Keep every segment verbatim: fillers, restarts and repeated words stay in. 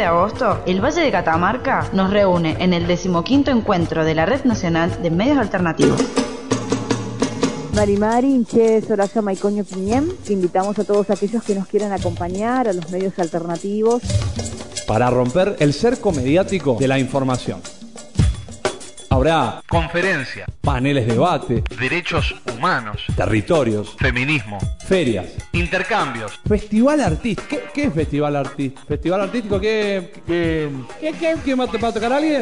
agosto, el Valle de Catamarca nos reúne en el decimoquinto encuentro de la Red Nacional de Medios Alternativos. Mari Mari, Inche, Soraya, Maicoño, Piñem, invitamos a todos aquellos que nos quieran acompañar a los medios alternativos para romper el cerco mediático de la información. Habrá conferencia, paneles de debate, derechos humanos, territorios, feminismo, ferias, intercambios, festival artístico. ¿Qué, qué es festival artístico? ¿Festival artístico qué? ¿Qué? ¿Qué? ¿Qué? ¿Qué va a tocar a alguien?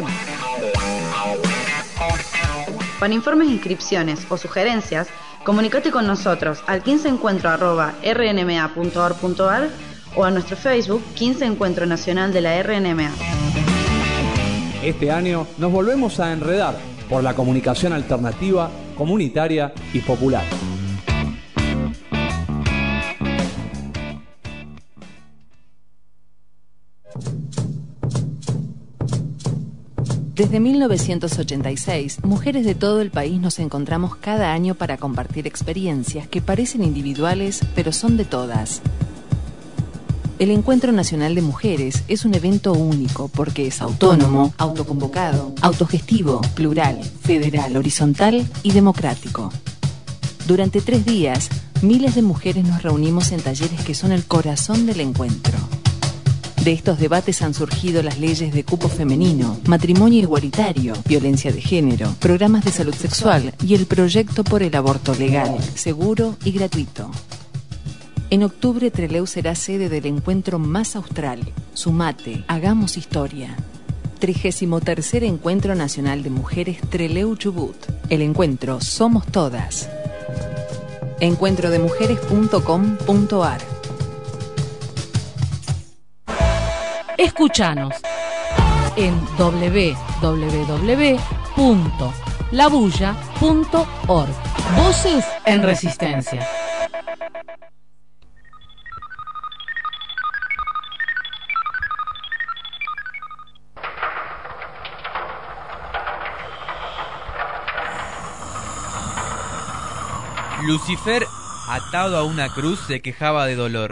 Para informes, inscripciones o sugerencias, comunícate con nosotros al quince encuentro arroba r n m a punto org punto a r o a nuestro Facebook quince Encuentro Nacional de la R N M A. Este año nos volvemos a enredar por la comunicación alternativa, comunitaria y popular. Desde mil novecientos ochenta y seis, mujeres de todo el país nos encontramos cada año para compartir experiencias que parecen individuales, pero son de todas. El Encuentro Nacional de Mujeres es un evento único porque es autónomo, autoconvocado, autogestivo, plural, federal, horizontal y democrático. Durante tres días, miles de mujeres nos reunimos en talleres que son el corazón del encuentro. De estos debates han surgido las leyes de cupo femenino, matrimonio igualitario, violencia de género, programas de salud sexual y el proyecto por el aborto legal, seguro y gratuito. En octubre, Trelew será sede del encuentro más austral. Sumate, hagamos historia. trigésimo tercer Encuentro Nacional de Mujeres Trelew Chubut. El encuentro Somos Todas. encuentro de mujeres punto com punto a r. Escúchanos en doble u doble u doble u punto la bulla punto org. Voces en Resistencia. Lucifer, atado a una cruz, se quejaba de dolor.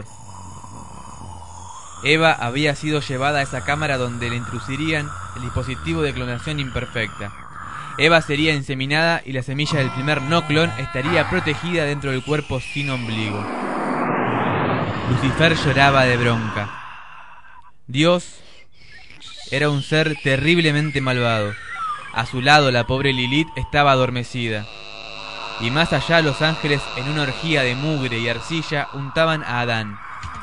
Eva había sido llevada a esa cámara donde le introducirían el dispositivo de clonación imperfecta. Eva sería inseminada y la semilla del primer no clon estaría protegida dentro del cuerpo sin ombligo. Lucifer lloraba de bronca. Dios era un ser terriblemente malvado. A su lado la pobre Lilith estaba adormecida. Y más allá los ángeles, en una orgía de mugre y arcilla, untaban a Adán.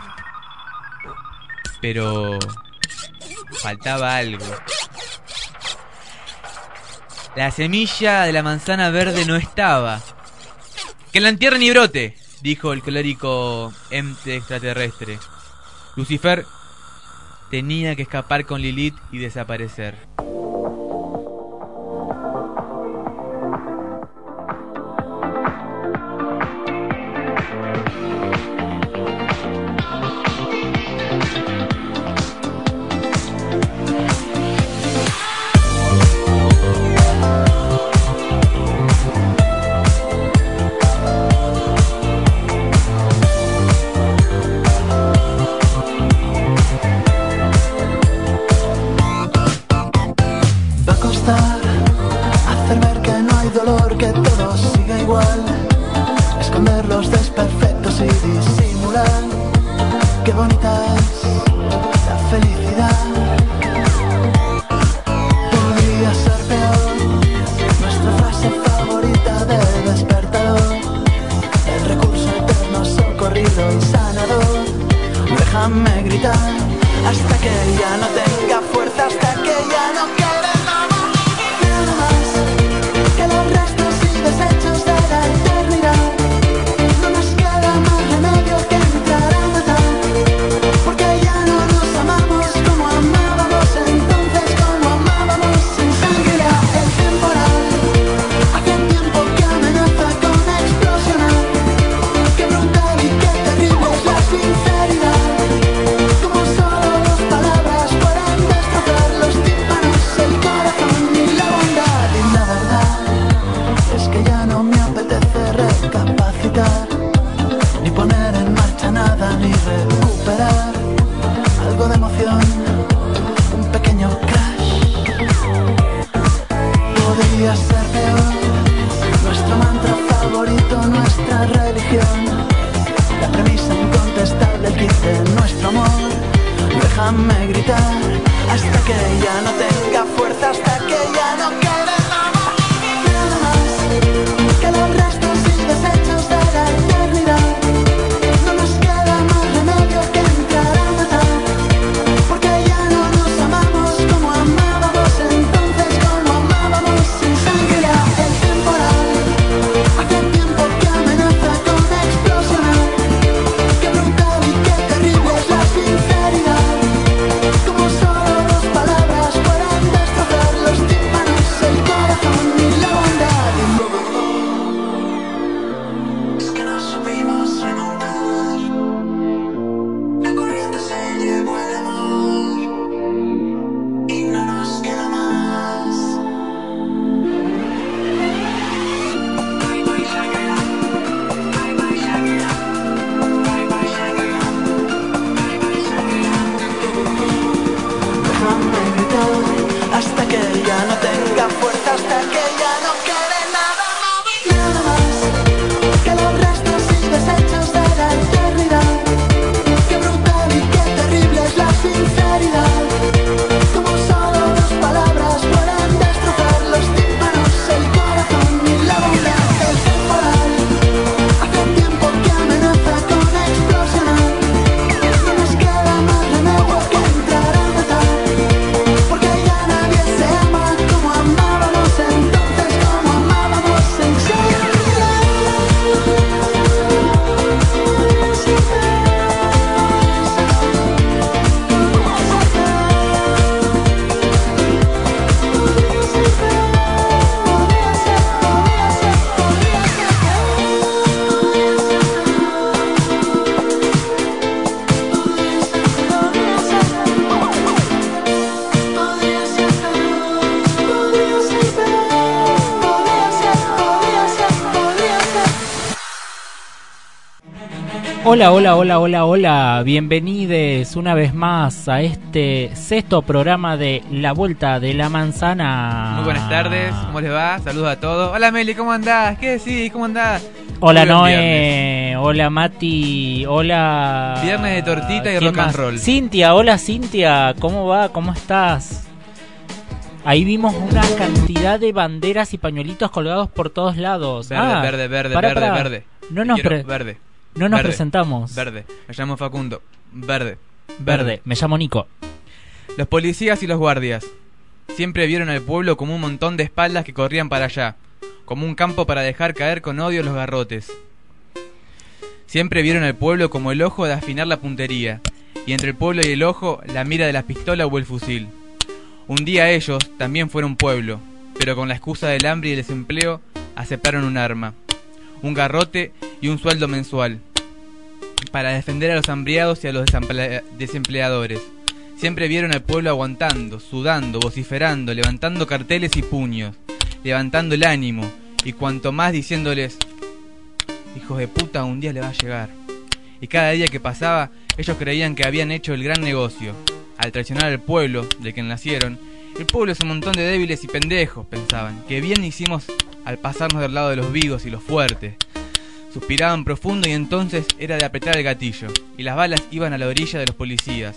Pero faltaba algo. La semilla de la manzana verde no estaba. ¡Que la entierren y brote!, dijo el colérico ente extraterrestre. Lucifer tenía que escapar con Lilith y desaparecer. Sinceridad, como solo dos palabras fueran déjame gritar hasta que ya no tenga fuerza, hasta que ya no quede nada, nada más que los restos y desechos de la eternidad. No nos queda más remedio que entrar a matar, porque ya no nos amamos como amábamos entonces, como amábamos sin sangre. El temporal hace tiempo que amenaza con explosionar. Qué brutal y qué terrible es la sinceridad, como solo dos palabras pueden destrozar los tímpanos, el corazón y la bondad. Es que no supimos remontar, la corriente se llevó el amor y no nos queda más. Bye bye Shakira, bye bye Shakira, bye bye Shakira, bye bye Shakira. Déjame gritar hasta que ya no tenga fuerza, hasta que ya no quede nada, nada más que los restos y desechos de la eternidad. Qué brutal y qué terrible es la sinceridad, como solo dos palabras pueden destrozar los tímpanos, el corazón y la bondad. El temporal hace tiempo que amenaza con explosionar. No nos queda más remedio que entrar a matar, porque ya nadie se ama como amábamos entonces, como amábamos en serio. Hola, hola, hola, hola, hola, bienvenidos una vez más a este sexto programa de La Vuelta de la Manzana. Muy buenas tardes, ¿cómo les va? Saludos a todos. Hola Meli, ¿cómo andás? ¿Qué decís? ¿Cómo andás? Hola Muy buen Noé, viernes. hola Mati, hola... Viernes de tortita y ¿quién rock and más? roll. Cintia, hola Cintia, ¿cómo va? ¿Cómo estás? Ahí vimos una cantidad de banderas y pañuelitos colgados por todos lados. Verde, Ah, verde, verde, pará, verde, pará. verde. No nos, Quiero pre- verde. no nos Verde. presentamos. Verde. Me llamo Facundo. Verde. Verde, me llamo Nico. Los policías y los guardias siempre vieron al pueblo como un montón de espaldas que corrían para allá, como un campo para dejar caer con odio los garrotes. Siempre vieron al pueblo como el ojo de afinar la puntería, y entre el pueblo y el ojo la mira de la pistola o el fusil. Un día ellos también fueron pueblo, pero con la excusa del hambre y el desempleo aceptaron un arma, un garrote y un sueldo mensual, para defender a los hambriados y a los desemple- desempleadores. Siempre vieron al pueblo aguantando, sudando, vociferando, levantando carteles y puños, levantando el ánimo, y cuanto más diciéndoles: hijos de puta, un día le va a llegar. Y cada día que pasaba, ellos creían que habían hecho el gran negocio. Al traicionar al pueblo del que nacieron, el pueblo es un montón de débiles y pendejos, pensaban. Que bien hicimos al pasarnos del lado de los vivos y los fuertes. Suspiraban profundo y entonces era de apretar el gatillo, y las balas iban a la orilla de los policías,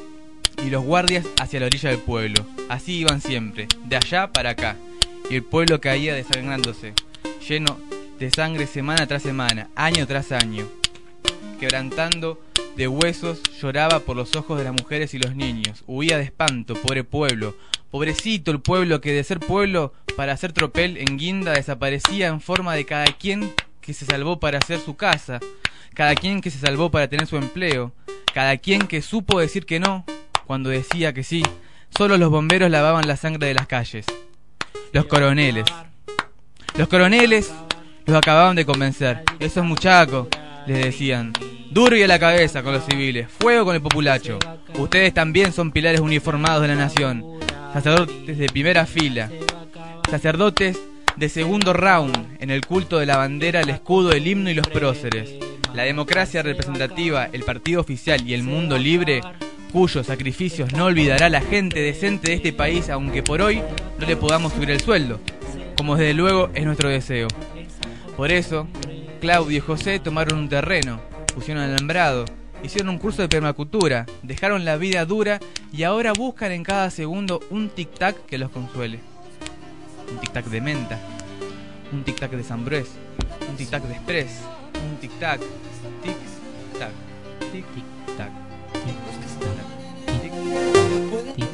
y los guardias hacia la orilla del pueblo. Así iban siempre, de allá para acá, y el pueblo caía desangrándose, lleno de sangre semana tras semana, año tras año. Quebrantando de huesos, lloraba por los ojos de las mujeres y los niños. Huía de espanto, pobre pueblo. Pobrecito el pueblo que de ser pueblo para hacer tropel en guinda desaparecía en forma de cada quien que se salvó para hacer su casa, cada quien que se salvó para tener su empleo, cada quien que supo decir que no cuando decía que sí. Solo los bomberos lavaban la sangre de las calles. Los coroneles. Los coroneles los acababan de convencer. Esos muchachos, les decían, duro y a la cabeza con los civiles, fuego con el populacho. Ustedes también son pilares uniformados de la nación, sacerdotes de primera fila, sacerdotes de segundo round en el culto de la bandera, el escudo, el himno y los próceres. La democracia representativa, el partido oficial y el mundo libre, cuyos sacrificios no olvidará la gente decente de este país, aunque por hoy no le podamos subir el sueldo, como desde luego es nuestro deseo. Por eso, Claudio y José tomaron un terreno, pusieron alambrado hicieron un curso de permacultura, dejaron la vida dura y ahora buscan en cada segundo un tic-tac que los consuele. Un tic-tac de menta, un tic-tac de Sambrés, un tic-tac de Express, un tic-tac, tic-tac, tic-tac, tic-tac, tic-tac.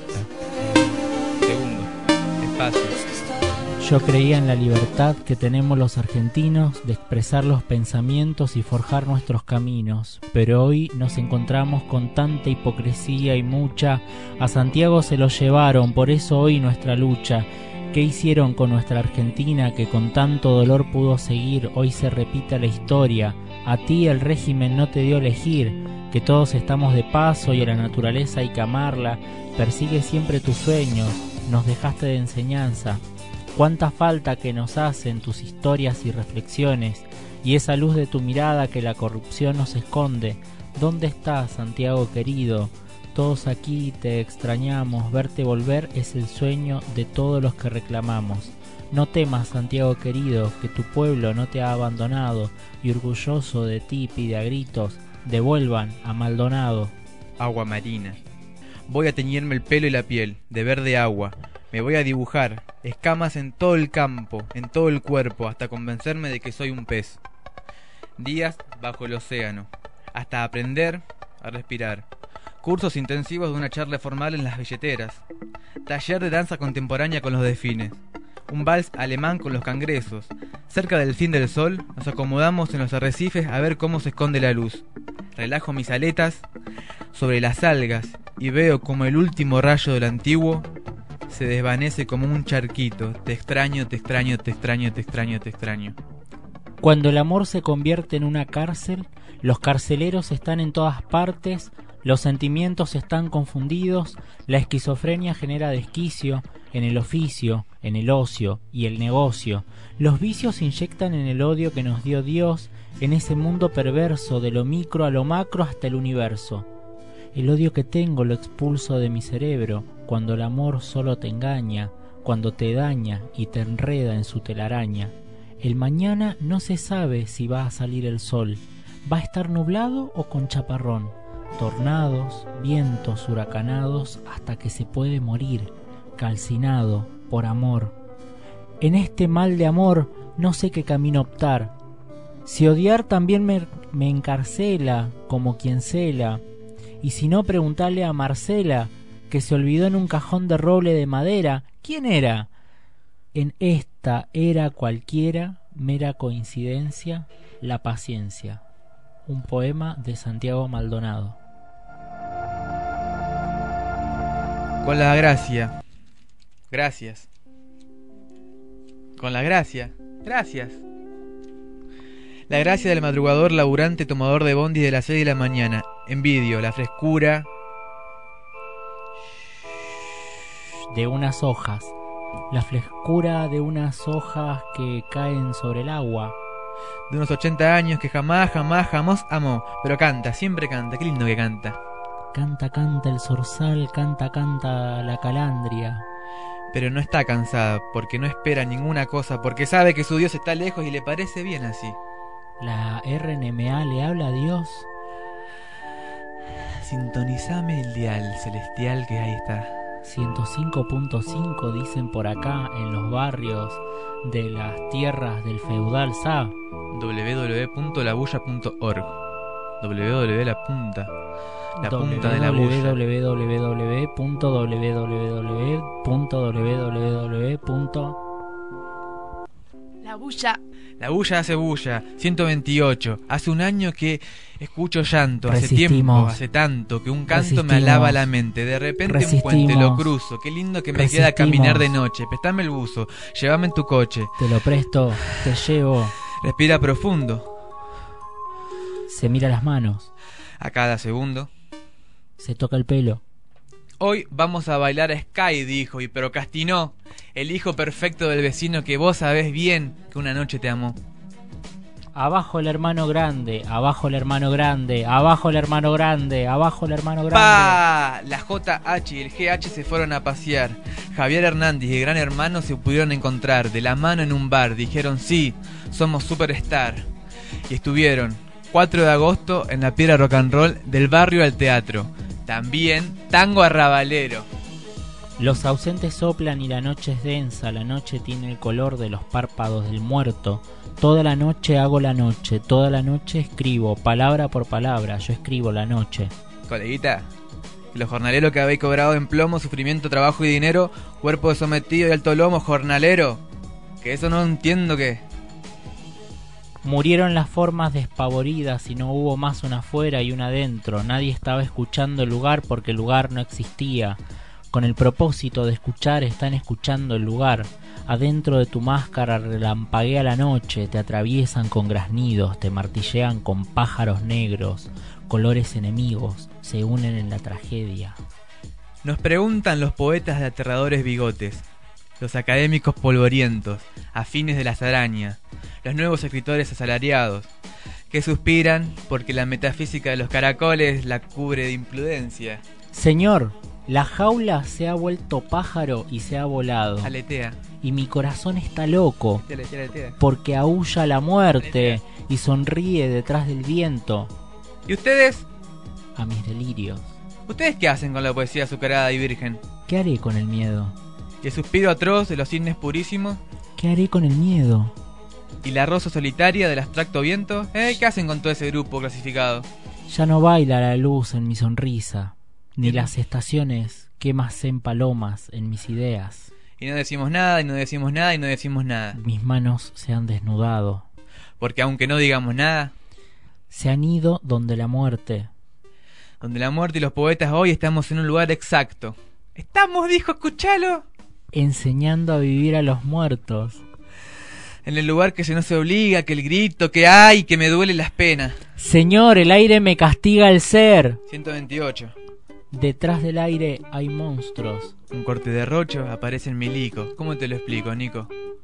Segundo, espacio. Yo creía en la libertad que tenemos los argentinos de expresar los pensamientos y forjar nuestros caminos, pero hoy nos encontramos con tanta hipocresía y mucha. A Santiago se lo llevaron, por eso hoy nuestra lucha. ¿Qué hicieron con nuestra Argentina que con tanto dolor pudo seguir? Hoy se repite la historia. A ti el régimen no te dio elegir, que todos estamos de paso y a la naturaleza hay que amarla. Persigue siempre tus sueños, nos dejaste de enseñanza. Cuánta falta que nos hacen tus historias y reflexiones, y esa luz de tu mirada que la corrupción nos esconde. ¿Dónde estás, Santiago querido? Todos aquí te extrañamos, verte volver es el sueño de todos los que reclamamos. No temas, Santiago querido, que tu pueblo no te ha abandonado, y orgulloso de ti pide a gritos, devuelvan a Maldonado. Agua marina. Voy a teñirme el pelo y la piel, de verde agua. Me voy a dibujar escamas en todo el campo, en todo el cuerpo, hasta convencerme de que soy un pez. Días bajo el océano, hasta aprender a respirar. Cursos intensivos de una charla formal en las billeteras. Taller de danza contemporánea con los delfines. Un vals alemán con los cangresos. Cerca del fin del sol, nos acomodamos en los arrecifes a ver cómo se esconde la luz. Relajo mis aletas sobre las algas y veo como el último rayo del antiguo se desvanece como un charquito. Te extraño, te extraño, te extraño, te extraño, te extraño. Cuando el amor se convierte en una cárcel, los carceleros están en todas partes, los sentimientos están confundidos, la esquizofrenia genera desquicio en el oficio, en el ocio y el negocio. Los vicios inyectan en el odio que nos dio Dios, en ese mundo perverso, de lo micro a lo macro hasta el universo. El odio que tengo lo expulso de mi cerebro, cuando el amor solo te engaña, cuando te daña y te enreda en su telaraña. El mañana no se sabe si va a salir el sol, va a estar nublado o con chaparrón. Tornados, vientos huracanados hasta que se puede morir, calcinado por amor. En este mal de amor no sé qué camino optar. Si odiar también me, me encarcela como quien cela, y si no preguntarle a Marcela, que se olvidó en un cajón de roble de madera, ¿quién era? En esta era cualquiera, mera coincidencia, la paciencia. Un poema de Santiago Maldonado. Con la gracia. Gracias. Con la gracia. Gracias. La gracia del madrugador laburante tomador de bondi de las seis de la mañana. Envidio la frescura de unas hojas. La frescura de unas hojas que caen sobre el agua. De unos ochenta años que jamás, jamás, jamás amó. Pero canta, siempre canta, qué lindo que canta. Canta, canta el zorzal, canta, canta la calandria. Pero no está cansada, porque no espera ninguna cosa, porque sabe que su Dios está lejos y le parece bien así. ¿La R N M A le habla a Dios? Sintonizame el dial celestial que ahí está. ciento cinco punto cinco dicen por acá en los barrios de las tierras del feudal S A. w w w punto la bulla punto org. w w w la punta. La punta de la bulla. w w w punto w w w punto w w w punto La bulla. La bulla hace bulla. ciento veintiocho. Hace un año que escucho llanto. Hace Resistimos. tiempo, hace tanto que un canto Resistimos. me alaba la mente. De repente Resistimos. un puente lo cruzo. Qué lindo que me Resistimos. queda caminar de noche. Prestame el buzo. Llévame en tu coche. Te lo presto, te llevo. Respira profundo. Se mira las manos. A cada segundo. Se toca el pelo. Hoy vamos a bailar a Sky, dijo, y procrastinó. El hijo perfecto del vecino que vos sabés bien que una noche te amó. Abajo el hermano grande, abajo el hermano grande, abajo el hermano grande, abajo el hermano grande. ¡Pa! La J H y el G H se fueron a pasear. Javier Hernández y el gran hermano se pudieron encontrar de la mano en un bar. Dijeron sí, somos superstar. Y estuvieron cuatro de agosto en la Piedra Rock and Roll del barrio al teatro. También tango arrabalero. Los ausentes soplan y la noche es densa, la noche tiene el color de los párpados del muerto. Toda la noche hago la noche, toda la noche escribo, palabra por palabra, yo escribo la noche. Coleguita, los jornaleros que habéis cobrado en plomo, sufrimiento, trabajo y dinero, cuerpo de sometido y alto lomo, jornalero, que eso no entiendo qué. Murieron las formas despavoridas y no hubo más una afuera y una adentro. Nadie estaba escuchando el lugar porque el lugar no existía. Con el propósito de escuchar están escuchando el lugar. Adentro de tu máscara relampaguea la noche, te atraviesan con graznidos, te martillean con pájaros negros, colores enemigos, se unen en la tragedia. Nos preguntan los poetas de aterradores bigotes, los académicos polvorientos, afines de las arañas, los nuevos escritores asalariados, que suspiran porque la metafísica de los caracoles la cubre de imprudencia. Señor, la jaula se ha vuelto pájaro y se ha volado. Aletea. Y mi corazón está loco, aletea, aletea. Porque aúlla la muerte aletea. Y sonríe detrás del viento. ¿Y ustedes? A mis delirios. ¿Ustedes qué hacen con la poesía azucarada y virgen? ¿Qué haré con el miedo? ¿Y el suspiro atroz de los cisnes purísimos? ¿Qué haré con el miedo? ¿Y la rosa solitaria del abstracto viento? ¿Eh? ¿Qué hacen con todo ese grupo clasificado? Ya no baila la luz en mi sonrisa, ni las estaciones queman palomas en mis ideas. Y no decimos nada, y no decimos nada, y no decimos nada. Mis manos se han desnudado. Porque aunque no digamos nada, se han ido donde la muerte. Donde la muerte y los poetas hoy estamos en un lugar exacto. Estamos, dijo, escuchalo. Enseñando a vivir a los muertos. En el lugar que se nos obliga, que el grito que hay, que me duele las penas. Señor, el aire me castiga el ser. ciento veintiocho. Detrás del aire hay monstruos. Un corte de rocho aparece en milico. ¿Cómo te lo explico, Nico?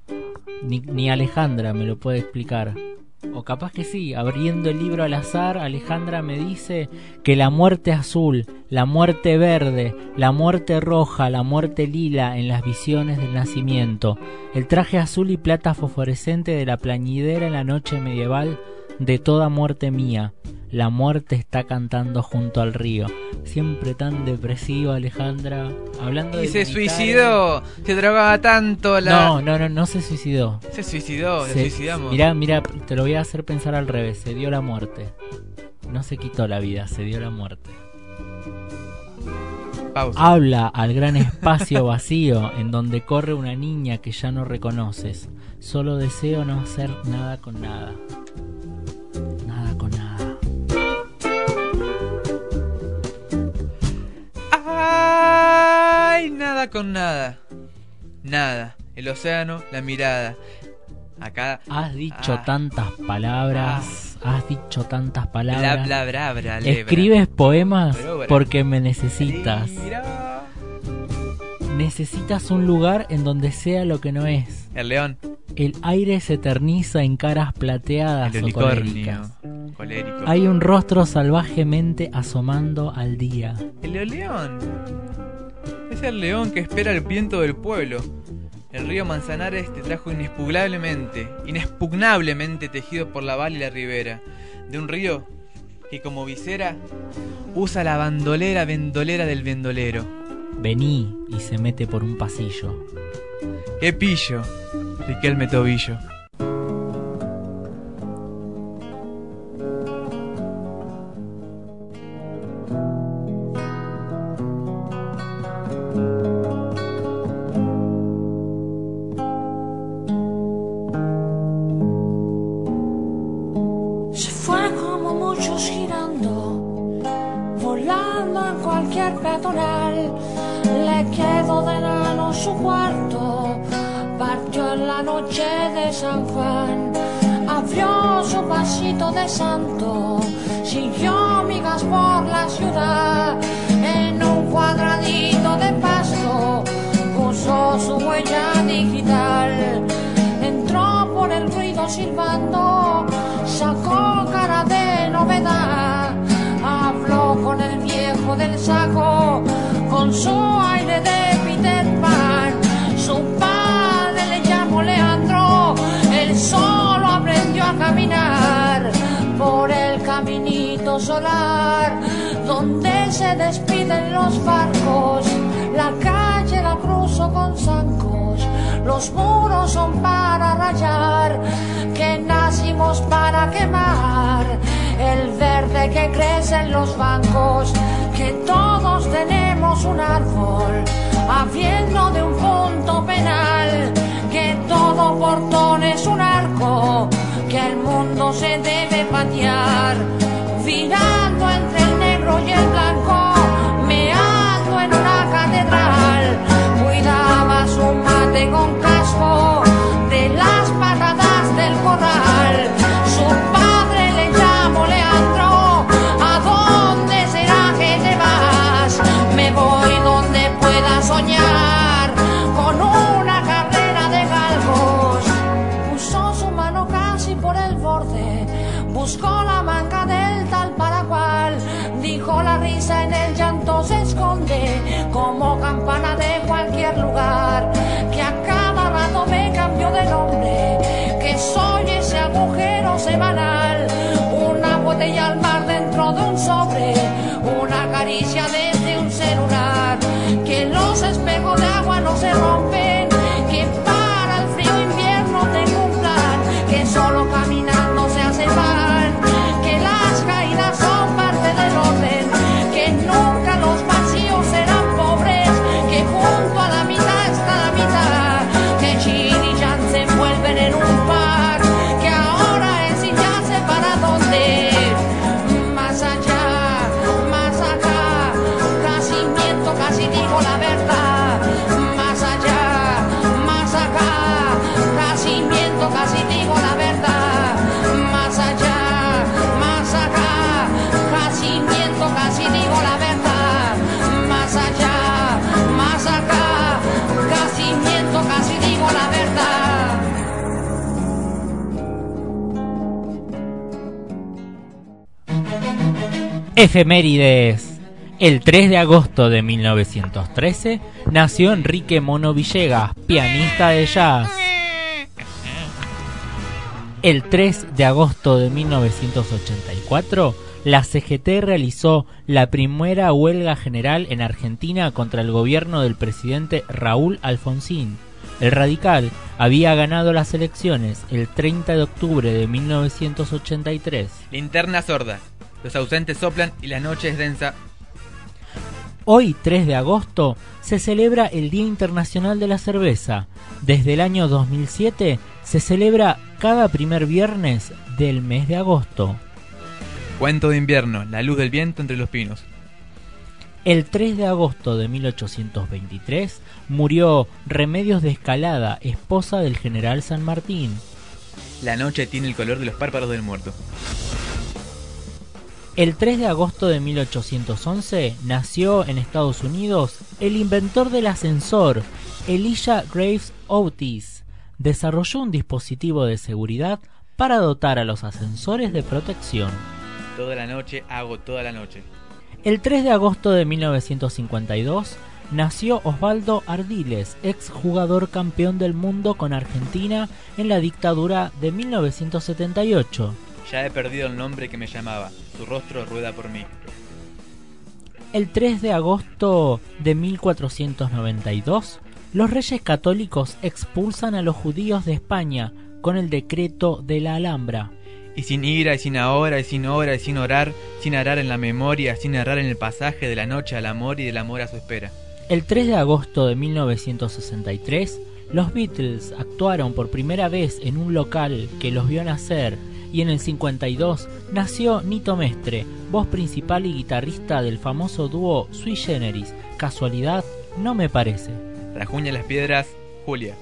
Ni, ni Alejandra me lo puede explicar. O capaz que sí, abriendo el libro al azar, Alejandra me dice que la muerte azul, la muerte verde, la muerte roja, la muerte lila en las visiones del nacimiento, el traje azul y plata fosforescente de la plañidera en la noche medieval de toda muerte mía. La muerte está cantando junto al río. Siempre tan depresiva, Alejandra. Hablando de y se militares. Suicidó. Se drogaba tanto la... No, no, no, no se suicidó. Se suicidó, se, se suicidamos. Mirá, mirá, te lo voy a hacer pensar al revés. Se dio la muerte. No se quitó la vida, se dio la muerte. Pausa. Habla al gran espacio vacío en donde corre una niña que ya no reconoces. Solo deseo no hacer nada con nada. Nada con nada. Ay, nada con nada. Nada. El océano, la mirada. Acá. Has dicho ah, tantas palabras. Ah, has dicho tantas palabras. Bla, bla, bla, bla, lebra. Escribes poemas Pero, porque me necesitas. Mira. Necesitas un lugar en donde sea lo que no es. El león. El aire se eterniza en caras plateadas. El o unicornio. coléricas. Colérico. Hay un rostro salvajemente asomando al día. El león. Es el león que espera el viento del pueblo. El río Manzanares te trajo inexpugnablemente, inexpugnablemente tejido por la val y la ribera, de un río que como visera usa la bandolera vendolera del vendolero. Vení y se mete por un pasillo. ¡Qué pillo! Riquelme Tobillo. Se fue como muchos girando, volando en cualquier peatonal. Le quedó de enano su cuarto, partió en la noche de San Juan. Abrió su pasito de santo, siguió migas por la ciudad. En un cuadradito de pasto puso su huella digital. Entró por el ruido silbando, sacó cara de novedad. Habló con el viejo del saco, con su aire de Peter Pan. Su padre le llamó Leandro, él solo aprendió a caminar por el cielo solar, donde se despiden los barcos, la calle la cruzo con zancos, los muros son para rayar, que nacimos para quemar, el verde que crece en los bancos, que todos tenemos un árbol, habiendo de un punto penal, que todo portón es un arco, que el mundo se debe patear, virando entre el negro y el blanco, meando en una catedral, cuidaba su mate con casco de las patadas del corral, su padre le llamó Leandro, ¿a dónde será que te vas? Me voy donde pueda soñar con una carrera de galgos, puso su mano casi por el borde, buscó la manga del tal para cual, dijo la risa en el llanto se esconde, como campana de cualquier lugar, que a cada rato me cambio de nombre, que soy ese agujero semanal, una botella al mar dentro de un sobre, una caricia desde un celular, que los espejos de agua no se rompen, que para el frío invierno tengo un plan, que solo caminando se hace pan, que las caídas son parte del orden, que nunca los vacíos serán pobres, que junto a la mitad está la mitad, que Chin y Jan se envuelven en un par, que ahora es y ya sé para dónde, más allá, más acá, casi miento, casi digo la verdad, más allá, más acá, casi miento, casi digo la verdad, más allá, más acá, casi miento, casi digo la verdad, más allá, más acá, casi miento, casi digo la verdad. Efemérides. El tres de agosto de mil novecientos trece nació Enrique Mono Villegas, pianista de jazz. El tres de agosto de mil novecientos ochenta y cuatro, la C G T realizó la primera huelga general en Argentina contra el gobierno del presidente Raúl Alfonsín. El radical había ganado las elecciones el treinta de octubre de mil novecientos ochenta y tres. Linterna sorda. Los ausentes soplan y la noche es densa. Hoy, tres de agosto, se celebra el Día Internacional de la Cerveza. Desde el año dos mil siete se celebra cada primer viernes del mes de agosto. Cuento de invierno, la luz del viento entre los pinos. El tres de agosto de mil ochocientos veintitrés murió Remedios de Escalada, esposa del general San Martín. La noche tiene el color de los párpados del muerto. El tres de agosto de mil ochocientos once nació en Estados Unidos el inventor del ascensor, Elijah Graves Otis. Desarrolló un dispositivo de seguridad para dotar a los ascensores de protección. Toda la noche hago toda la noche. El tres de agosto de mil novecientos cincuenta y dos nació Osvaldo Ardiles, exjugador campeón del mundo con Argentina en la dictadura de mil novecientos setenta y ocho. Ya he perdido el nombre que me llamaba, su rostro rueda por mí. El tres de agosto de mil cuatrocientos noventa y dos, los reyes católicos expulsan a los judíos de España con el decreto de la Alhambra. Y sin ira, y sin ahora, y sin hora, y sin orar, sin arar en la memoria, sin errar en el pasaje de la noche al amor y del amor a su espera. El tres de agosto de mil novecientos sesenta y tres, los Beatles actuaron por primera vez en un local que los vio nacer, y en el cincuenta y dos nació Nito Mestre, voz principal y guitarrista del famoso dúo Sui Generis. ¿Casualidad? No me parece. Rajuña las piedras, Julia.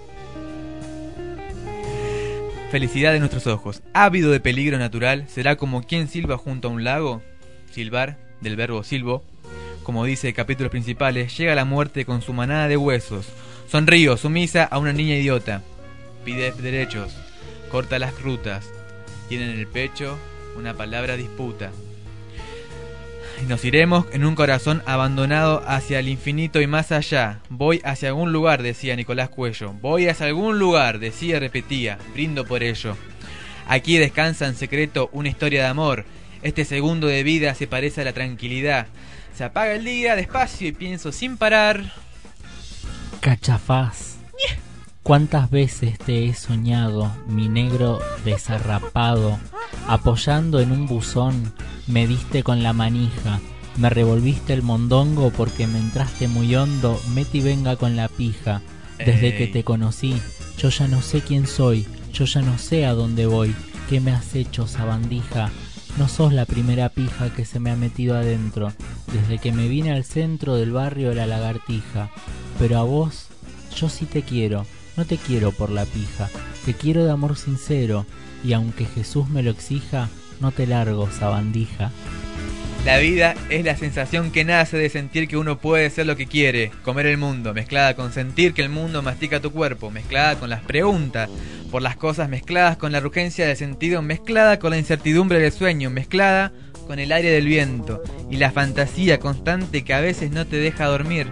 Felicidad de nuestros ojos, ávido de peligro natural, será como quien silba junto a un lago. Silbar, del verbo silbo. Como dice capítulos principales, llega la muerte con su manada de huesos. Sonrío, sumisa a una niña idiota. Pide derechos, corta las rutas. Tiene en el pecho una palabra disputa. Y nos iremos en un corazón abandonado hacia el infinito y más allá. Voy hacia algún lugar, decía Nicolás Cuello. Voy hacia algún lugar, decía y repetía. Brindo por ello. Aquí descansa en secreto una historia de amor. Este segundo de vida se parece a la tranquilidad. Se apaga el día despacio y pienso sin parar. Cachafaz, cuántas veces te he soñado, mi negro desarrapado, apoyando en un buzón, me diste con la manija, me revolviste el mondongo porque me entraste muy hondo, meti venga con la pija. Desde Ey. que te conocí, yo ya no sé quién soy, yo ya no sé a dónde voy, qué me has hecho, sabandija. No sos la primera pija que se me ha metido adentro, desde que me vine al centro del barrio de la Lagartija. Pero a vos, yo sí te quiero, no te quiero por la pija, te quiero de amor sincero, y aunque Jesús me lo exija, no te largo, sabandija. La vida es la sensación que nace de sentir que uno puede ser lo que quiere, comer el mundo, mezclada con sentir que el mundo mastica tu cuerpo, mezclada con las preguntas por las cosas, mezcladas con la urgencia del sentido, mezclada con la incertidumbre del sueño, mezclada con el aire del viento y la fantasía constante que a veces no te deja dormir.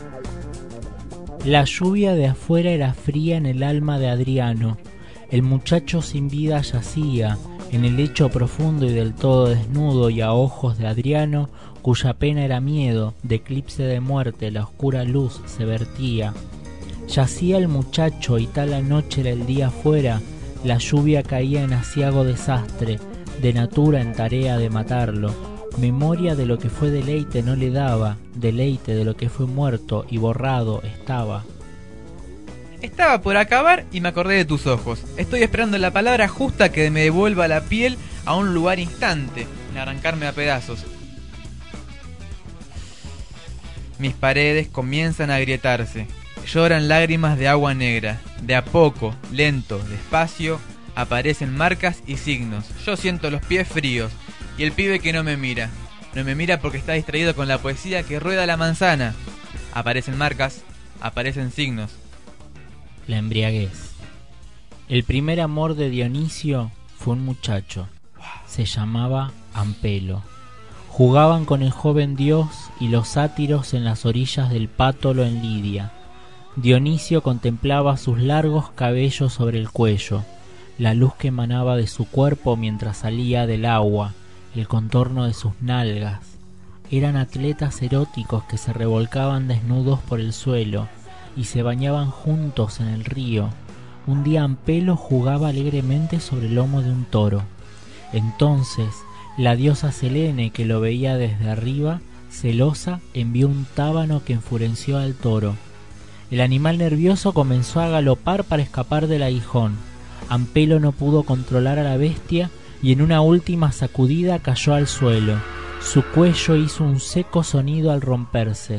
La lluvia de afuera era fría en el alma de Adriano. El muchacho sin vida yacía en el lecho profundo y del todo desnudo, y a ojos de Adriano, cuya pena era miedo, de eclipse de muerte la oscura luz se vertía. Yacía el muchacho y tal la noche era el día fuera, la lluvia caía en aciago desastre, de natura en tarea de matarlo. Memoria de lo que fue deleite no le daba, deleite de lo que fue muerto y borrado estaba. Estaba por acabar y me acordé de tus ojos. Estoy esperando la palabra justa que me devuelva la piel a un lugar instante, en arrancarme a pedazos. Mis paredes comienzan a agrietarse. Lloran lágrimas de agua negra. De a poco, lento, despacio, aparecen marcas y signos. Yo siento los pies fríos. Y el pibe que no me mira. No me mira porque está distraído con la poesía que rueda la manzana. Aparecen marcas, aparecen signos. La embriaguez. El primer amor de Dionisio fue un muchacho. Se llamaba Ampelo. Jugaban con el joven dios y los sátiros en las orillas del Pátolo en Lidia. Dionisio contemplaba sus largos cabellos sobre el cuello, la luz que emanaba de su cuerpo mientras salía del agua, el contorno de sus nalgas. Eran atletas eróticos que se revolcaban desnudos por el suelo y se bañaban juntos en el río. Un día Ampelo jugaba alegremente sobre el lomo de un toro. Entonces la diosa Selene, que lo veía desde arriba, celosa, envió un tábano que enfureció al toro. El animal nervioso comenzó a galopar para escapar del aguijón. Ampelo no pudo controlar a la bestia y en una última sacudida cayó al suelo. Su cuello hizo un seco sonido al romperse.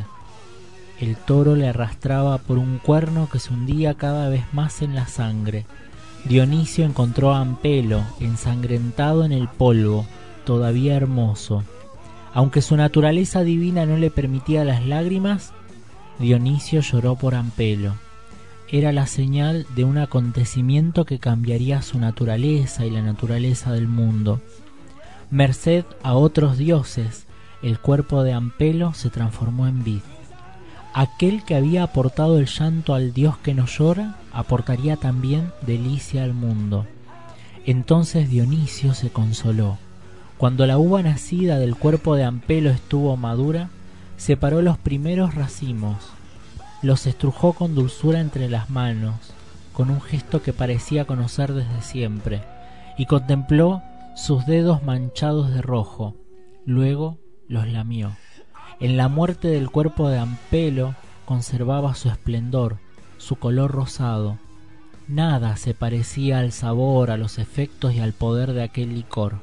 El toro le arrastraba por un cuerno que se hundía cada vez más en la sangre. Dionisio encontró a Ampelo ensangrentado en el polvo, todavía hermoso. Aunque su naturaleza divina no le permitía las lágrimas, Dionisio lloró por Ampelo. Era la señal de un acontecimiento que cambiaría su naturaleza y la naturaleza del mundo. Merced a otros dioses, el cuerpo de Ampelo se transformó en vid. Aquel que había aportado el llanto al dios que no llora, aportaría también delicia al mundo. Entonces Dionisio se consoló. Cuando la uva nacida del cuerpo de Ampelo estuvo madura, separó los primeros racimos, los estrujó con dulzura entre las manos, con un gesto que parecía conocer desde siempre, y contempló sus dedos manchados de rojo. Luego los lamió. En la muerte del cuerpo de Ampelo conservaba su esplendor, su color rosado. Nada se parecía al sabor, a los efectos y al poder de aquel licor.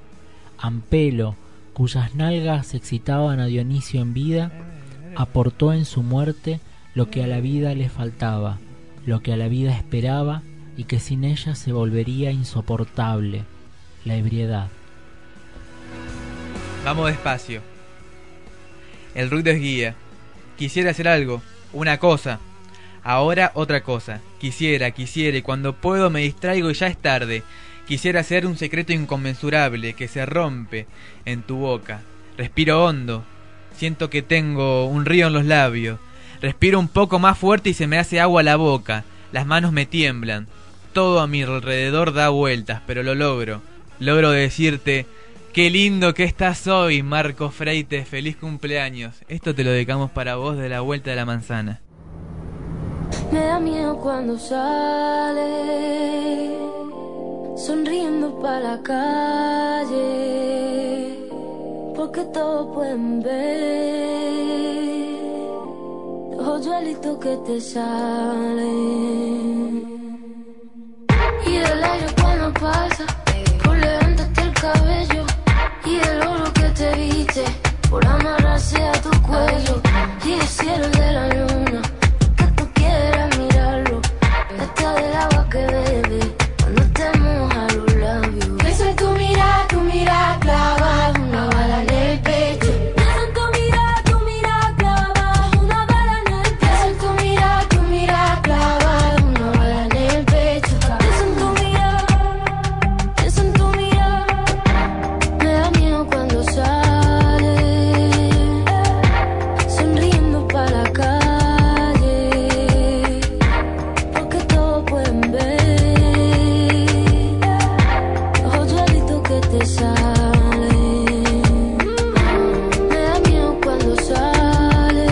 Ampelo, cuyas nalgas excitaban a Dionisio en vida, aportó en su muerte lo que a la vida le faltaba, lo que a la vida esperaba y que sin ella se volvería insoportable: la ebriedad. Vamos despacio. El ruido es guía. Quisiera hacer algo, una cosa. Ahora otra cosa. Quisiera, quisiera y cuando puedo me distraigo y ya es tarde. Quisiera hacer un secreto inconmensurable que se rompe en tu boca. Respiro hondo. Siento que tengo un río en los labios. Respiro un poco más fuerte y se me hace agua la boca. Las manos me tiemblan. Todo a mi alrededor da vueltas, pero lo logro. Logro decirte: Qué lindo que estás hoy, Marco Freites. Feliz cumpleaños. Esto te lo dedicamos para vos de la vuelta de la manzana. Me da miedo cuando sale, sonriendo pa' la calle, porque todos pueden ver los hoyuelitos que te salen. Y el aire cuando pasa, por levantarte el cabello, y el oro que te viste, por amarrarse a tu cuello, y el cielo de la luna, que tú quieras mirarlo, hasta del agua que bebe, cuando te moja los labios. Pienso en tu mirada, tu mirada clavada, una bala en el pecho. Pienso en tu mirada, tu mirada clavada, una bala en el pecho. Pienso en tu mirada, tu mirada clavada, una bala en el pecho. Pienso en tu mirada, pienso en tu mirada. Me da miedo cuando sale, sonriendo pa' la calle, porque todos pueden ver los hoyuelitos que te salen. Me da miedo cuando sale,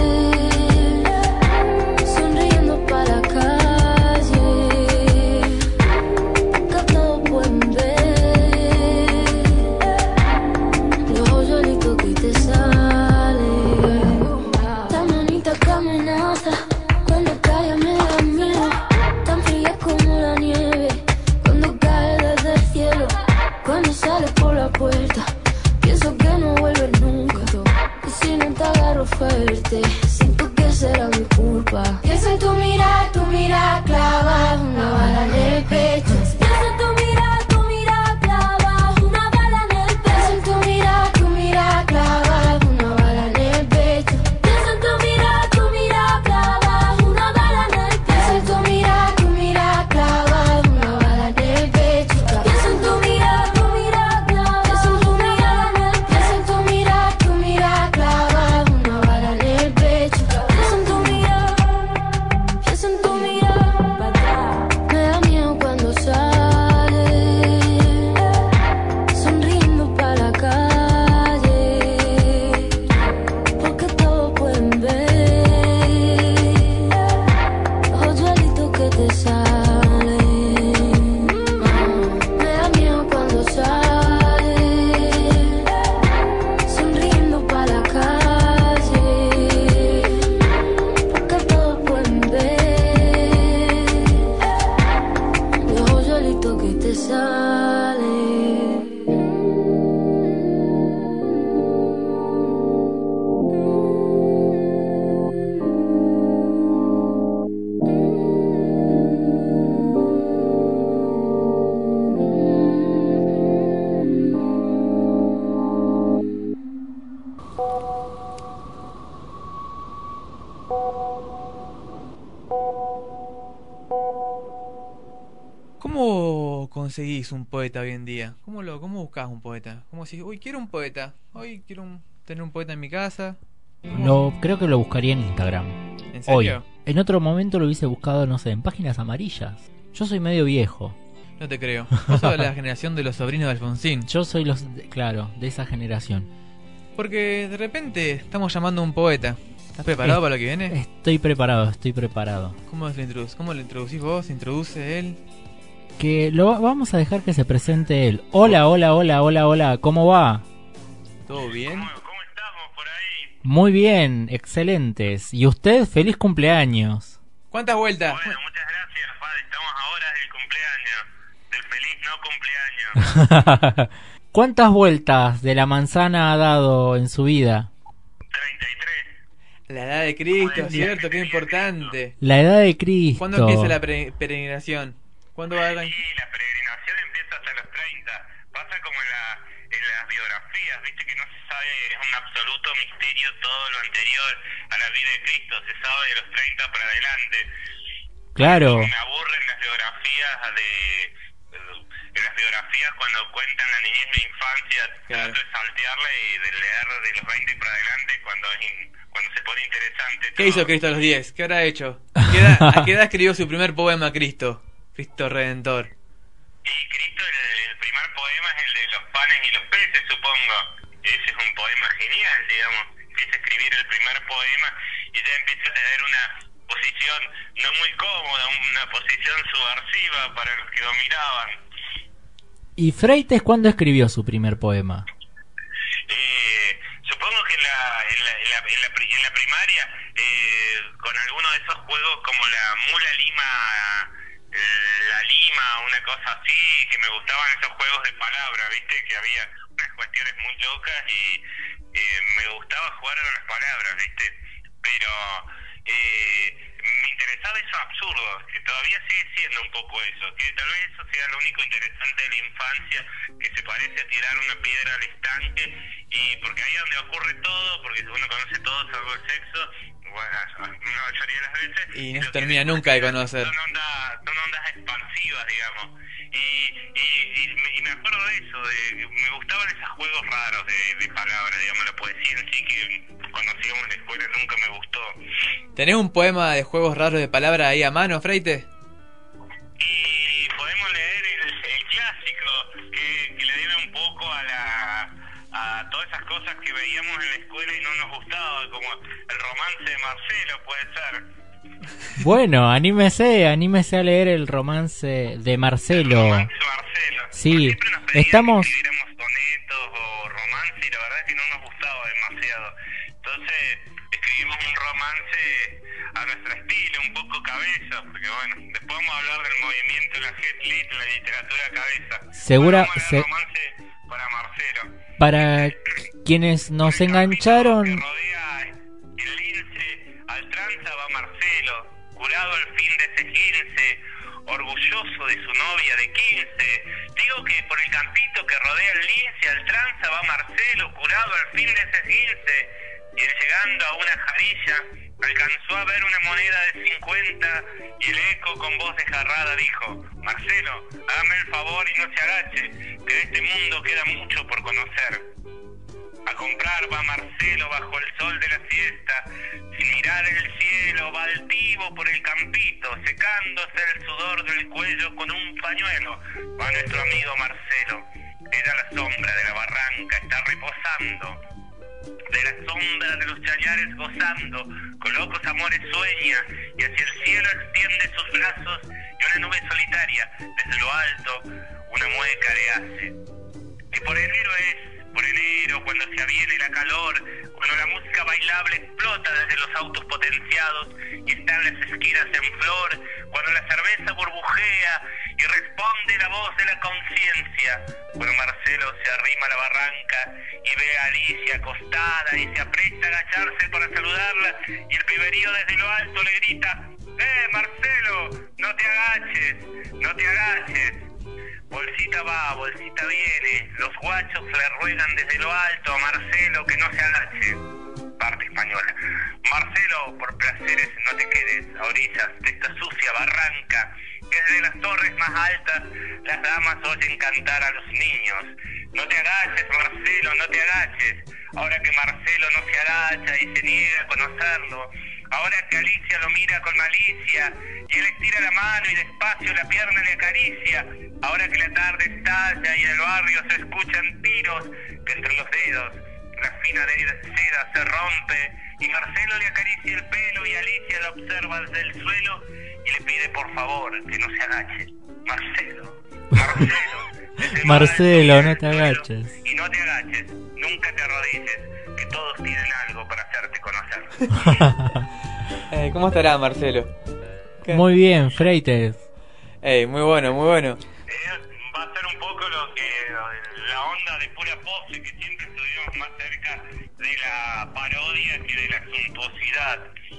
sonriendo pa' la calle, porque todos pueden ver los hoyuelitos que te salen. Tan bonita que amenaza, cuando cae me da miedo, tan fría como la nieve, cuando cae desde el cielo, cuando sale por la puerta, pienso que no vuelves nunca, y si no te agarro fuerte, siento que será mi culpa. Pienso en tu mirada, tu mirada clavada, una bala en el pecho. Pienso en tu mirada, tu mirada clavada, una bala en el pecho. Pienso en tu mirada, tu mirada clavada, una bala en el pecho. Pienso en tu mirada, tu mirada clavada, una bala en el pecho. Pienso en tu mirada, tu mirada clavada, una bala en el pecho. Pienso en tu mirada, tu mirada clavada, pienso en tu mirada en el pecho. Pienso en tu mirada, tu mirada clavada, una bala en el pecho. Pienso en tu mirada, pienso en tu mirada. Me da miedo cuando sale, sonriendo pa' la calle, porque todos pueden ver los hoyuelitos que te salen. Me da miedo cuando sale, sonriendo pa' la calle, porque todos pueden ver los hoyuelitos que te salen. ¿Cómo conseguís un poeta hoy en día? ¿Cómo lo, cómo buscás un poeta? ¿Cómo decís, uy, quiero un poeta? Hoy quiero un- tener un poeta en mi casa. Lo, creo que lo buscaría en Instagram. ¿En serio? Hoy. En otro momento lo hubiese buscado, no sé, en páginas amarillas. Yo soy medio viejo. No te creo. Vos sos de la generación de los sobrinos de Alfonsín. Yo soy los, claro, de esa generación. Porque de repente estamos llamando a un poeta. ¿Estás preparado Es- para lo que viene? Estoy preparado, estoy preparado. ¿Cómo lo introducís? ¿Cómo lo introducís vos? ¿Introduce él? Que lo vamos a dejar que se presente él. Hola, hola, hola, hola, hola. ¿Cómo va? ¿Todo bien? Muy bien, excelentes. ¿Y usted? Feliz cumpleaños. ¿Cuántas vueltas? Bueno, muchas gracias, padre. Estamos a horas del cumpleaños, del feliz no cumpleaños. ¿Cuántas vueltas de la manzana ha dado en su vida? La edad de Cristo, ¿cierto? Qué importante. La edad de Cristo. ¿Cuándo empieza la pre- peregrinación? ¿Cuándo va a arrancar? Sí, la peregrinación empieza hasta los treinta. Pasa como en, la, en las biografías, viste que no se sabe, es un absoluto misterio todo lo anterior a la vida de Cristo. Se sabe de los treinta para adelante. Claro. Me aburren las biografías de... En las biografías cuando cuentan la niñez y la infancia, trato de saltearla y de leer de los veinte para adelante cuando, es in, cuando se pone interesante. ¿Qué hizo Cristo a los diez? ¿Qué habrá hecho? ¿A qué edad, a qué edad escribió su primer poema Cristo? Cristo Redentor. Y Cristo, el, el primer poema es el de los panes y los peces, supongo. Ese es un poema genial, digamos. Empieza a escribir el primer poema y ya empieza a tener una posición no muy cómoda, una posición subversiva para los que lo miraban. ¿Y Freites cuándo escribió su primer poema? Eh, supongo que en la, en la, en la, en la, en la primaria, eh, con alguno de esos juegos como la mula lima, eh, la lima, una cosa así, que me gustaban esos juegos de palabras, viste, que había unas cuestiones muy locas y eh, me gustaba jugar con las palabras, viste, pero eh, me interesaba eso absurdo, que todavía sigue siendo un poco eso, que tal vez eso sea lo único interesante de la infancia, que se parece a tirar una piedra al estanque, y porque ahí es donde ocurre todo, porque uno conoce todo salvo el sexo, bueno, la mayoría de las veces, y no se termina nunca de conocer. Son ondas, son ondas expansivas, digamos, y, y, y, y me acuerdo de eso, de que me gustaban esos juegos raros de, de palabras, digamos, la poesía en sí que cuando hacíamos en la escuela nunca me gustó. ¿Tenés un poema de juegos raros de palabras ahí a mano, Freite? Y podemos leer el, el clásico que, que le debe un poco a la a todas esas cosas que veíamos en la escuela y no nos gustaba, como el romance de Marcelo, puede ser. Bueno, anímese, anímese a leer el romance de Marcelo. El romance de Marcelo. Sí, estamos... que escribiéramos sonetos o romance y la verdad es que no nos gustaba demasiado. Entonces escribimos un romance a nuestro estilo, un poco cabeza, porque bueno, después vamos a hablar del movimiento de la Head Lit, la literatura cabeza. Segura... Vamos a leer Se... romance para Marcelo. Para quienes nos engancharon... Que rodea el lince, al tranza va Marcelo, curado al fin de ese quince, orgulloso de su novia de quince. Digo que por el campito que rodea el lince, al tranza va Marcelo, curado al fin de ese quince, y él llegando a una jarilla, alcanzó a ver una moneda de cincuenta, y el eco con voz desgarrada dijo: Marcelo, hágame el favor y no se agache, que de este mundo queda mucho por conocer. A comprar va Marcelo bajo el sol de la siesta, sin mirar el cielo, va altivo por el campito, secándose el sudor del cuello con un pañuelo. Va nuestro amigo Marcelo, ella a la sombra de la barranca está reposando, de la sombra de los chañares gozando, con locos amores sueña, y hacia el cielo extiende sus brazos, y una nube solitaria, desde lo alto, una mueca le hace. Que por enero es, por enero, cuando se aviene la calor, cuando la música bailable explota desde los autos potenciados, y están las esquinas en flor, cuando la cerveza burbujea, y responde la voz de la conciencia, cuando Marcelo se arrima a la barranca, y ve a Alicia acostada, y se aprieta a agacharse para saludarla, y el piberío desde lo alto le grita: ¡Eh, Marcelo! ¡No te agaches! ¡No te agaches! Bolsita va, bolsita viene, los guachos le ruegan desde lo alto a Marcelo que no se agache. Parte española. Marcelo, por placeres no te quedes a orillas de esta sucia barranca, que desde las torres más altas las damas oyen cantar a los niños. No te agaches, Marcelo, no te agaches. Ahora que Marcelo no se agacha y se niega a conocerlo, ahora que Alicia lo mira con malicia y él estira la mano y despacio la pierna le acaricia, ahora que la tarde estalla y en el barrio se escuchan tiros, que entre los dedos la fina seda se rompe y Marcelo le acaricia el pelo y Alicia lo observa desde el suelo y le pide por favor que no se agache. Marcelo, Marcelo, Marcelo, no te agaches. Y no te agaches, nunca te arrodilles, que todos tienen algo para hacerte conocer. eh, ¿Cómo estará Marcelo? ¿Qué? Muy bien, Freites. Eh, muy bueno, muy bueno. Eh, va a ser un poco lo que la onda de pura pose, que siempre estuvimos más cerca de la parodia que de la suntuosidad.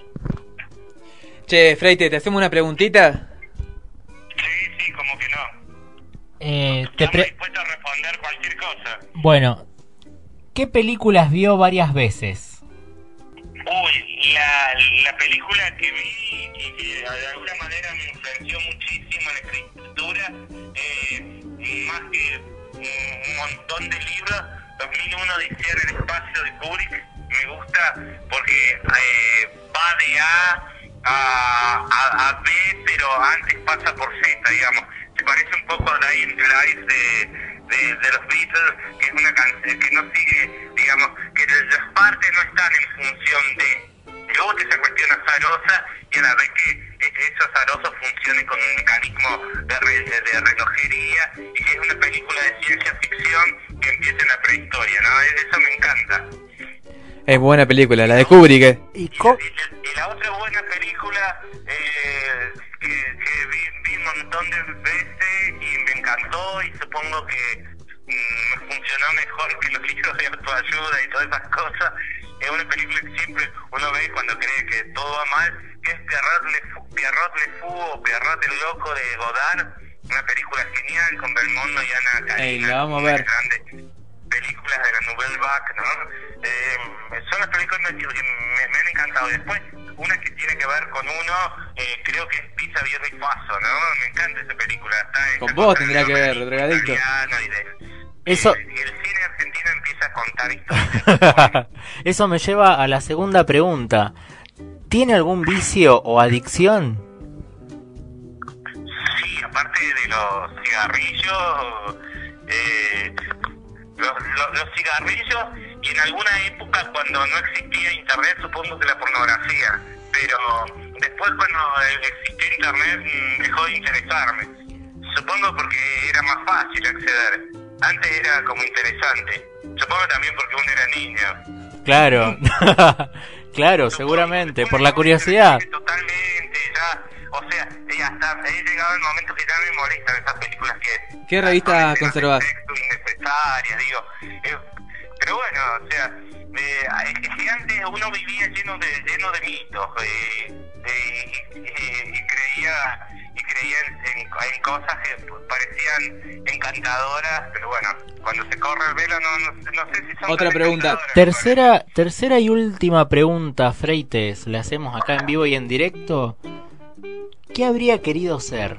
Che, Freite, ¿te hacemos una preguntita? Sí, sí, como que no. Eh, te Estamos pre... dispuestos a responder cualquier cosa. Bueno, ¿qué películas vio varias veces? Uy, la, la película que vi y que de alguna manera me influenció muchísimo en la escritura, eh, más que un montón de libros, dos mil uno Odisea en el espacio de Kubrick, me gusta porque eh, va de A a, a, a B, pero antes pasa por Z, digamos. Se parece un poco a Dying Light de, de, de los Beatles, que es una canción que no sigue, digamos, que las partes no están en función de. Luego que esa cuestión azarosa y a la vez que eso azaroso funcione con un mecanismo de, re, de relojería y que es una película de ciencia ficción que empieza en la prehistoria, ¿no? Eso me encanta. Es buena película, la de Kubrick. Y, co- y, y la otra buena película eh, que, que vi, vi un montón de veces y me encantó y supongo que mmm, me funcionó mejor que los libros de autoayuda y todas esas cosas. Es una película que siempre uno ve cuando cree que todo va mal, que es Pierrot Le Fou, Pierrot Le Fou o Pierrot el Loco de Godard, una película genial con Belmondo y Ana Karina. Ey, la vamos a ver. Grandes películas de la Nouvelle Vague, ¿no? Eh, son las películas que me, me han encantado. Después, una que tiene que ver con uno, eh, creo que es Pizza, Viernes y Faso, ¿no? Me encanta esa película. Está con vos tendría que ver, drogadicto. Y de, Eso... Y el cine argentino empieza a contar historias. Eso me lleva a la segunda pregunta. ¿Tiene algún vicio o adicción? Sí, aparte de los cigarrillos, eh, los, los, los cigarrillos y en alguna época cuando no existía internet, supongo que la pornografía, pero después cuando existió internet dejó de interesarme. Supongo porque era más fácil acceder. Antes era como interesante. Supongo también porque uno era niño. Claro, claro, seguramente, por la curiosidad. Totalmente, ya, o sea, ya hasta he llegado el momento que ya me molestan esas películas que... ¿Qué revista conservás? Innecesarias, digo. Eh, pero bueno, o sea, eh, es que antes uno vivía lleno de lleno de mitos eh, eh, y, y, y creía... y creía en, en, en cosas que parecían encantadoras, pero bueno, cuando se corre el velo no, no, no sé si son... Otra pregunta. Tercera, tercera y última pregunta, Freites, le hacemos acá en vivo y en directo. ¿Qué habría querido ser?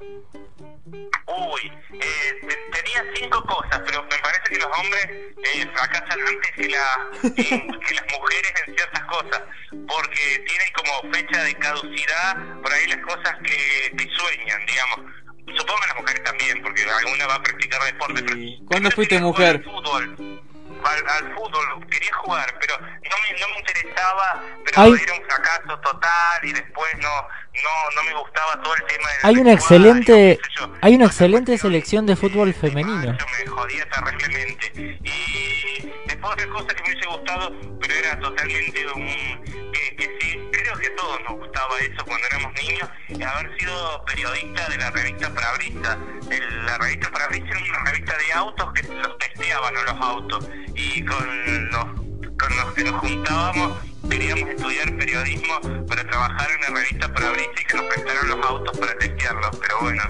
Uy, eh, tenía cinco cosas, pero me parece que los hombres eh, fracasan antes que, la, eh, que las mujeres en ciertas cosas, porque tienen como fecha de caducidad por ahí las cosas que, que sueñan, digamos. Supongo que las mujeres también, porque alguna va a practicar deporte. Pero ¿cuándo fuiste mujer? Al fútbol, al, al fútbol, quería jugar, pero no me, no me interesaba, pero Ay. era un fracaso total y después no, no, no me gustaba todo el tema de... Hay una excelente, hay una excelente selección de fútbol femenino. Me jodía terriblemente. Y después otra cosa que me hubiese gustado, pero era totalmente un... Que, que sí, creo que a todos nos gustaba eso cuando éramos niños, haber sido periodista de la revista Parabrisa. El, la revista Parabrisa era una revista de autos que los testeaban a los autos. Y con los, con los que nos juntábamos queríamos estudiar periodismo para trabajar en la revista Parabrisa y que nos prestaron los autos para testearlos, pero bueno.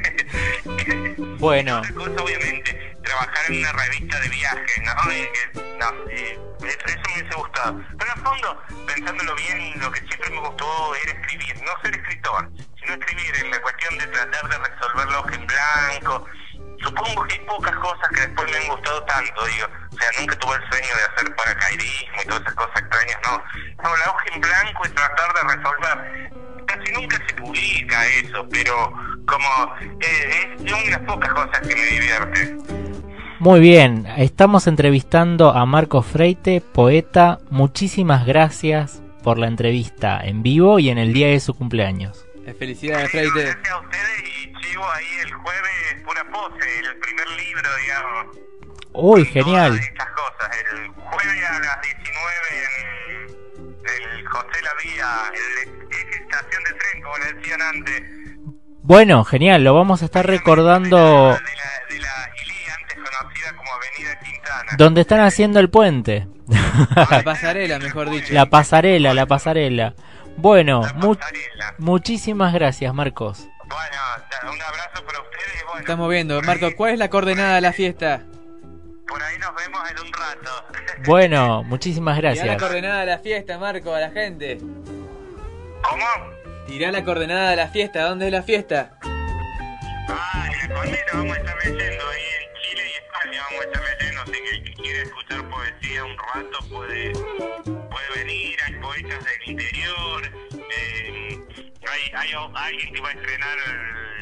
Bueno. Otra cosa, obviamente, trabajar en una revista de viajes, ¿no? Y que, no y eso, eso me hubiese gustado. Pero en el fondo, pensándolo bien, lo que siempre me gustó era escribir, no ser escritor, sino escribir en la cuestión de tratar de resolver la hoja en blanco. Supongo que hay pocas cosas que después me han gustado tanto, digo. O sea, nunca tuve el sueño de hacer paracaidismo y todas esas cosas extrañas, no. No, la hoja en blanco y tratar de resolver. Casi nunca se publica eso, pero como eh, es una de las pocas cosas que me divierte. Muy bien, estamos entrevistando a Marco Freite, poeta. Muchísimas gracias por la entrevista en vivo y en el día de su cumpleaños. Felicidades, Freite. Gracias a ustedes y chivo ahí el jueves Pura Pose, el primer libro, digamos. Uy, genial. Todas estas cosas, el jueves a las diecinueve en el José La Vía, el eje estación de tren, como le decían antes. Bueno, genial, lo vamos a estar recordando. De la, de la Ilí, antes conocida como Avenida Quintana. Donde están haciendo el puente. La pasarela, mejor dicho. La pasarela, la pasarela. Bueno, mu muchísimas gracias, Marcos. Bueno, un abrazo para ustedes. Bueno, estamos viendo. Marco, ¿cuál es la coordenada de la fiesta? Por ahí nos vemos en un rato. Bueno, muchísimas gracias. Tirá la coordenada de la fiesta, Marco, a la gente. ¿Cómo? Tirá la coordenada de la fiesta. ¿Dónde es la fiesta? Ah, en la Colmena vamos a estar leyendo. Ahí en Chile y España vamos a estar leyendo. Así que el que quiera escuchar poesía un rato puede, puede venir. Hay poetas del interior. Eh, hay, hay alguien que va a estrenar el, los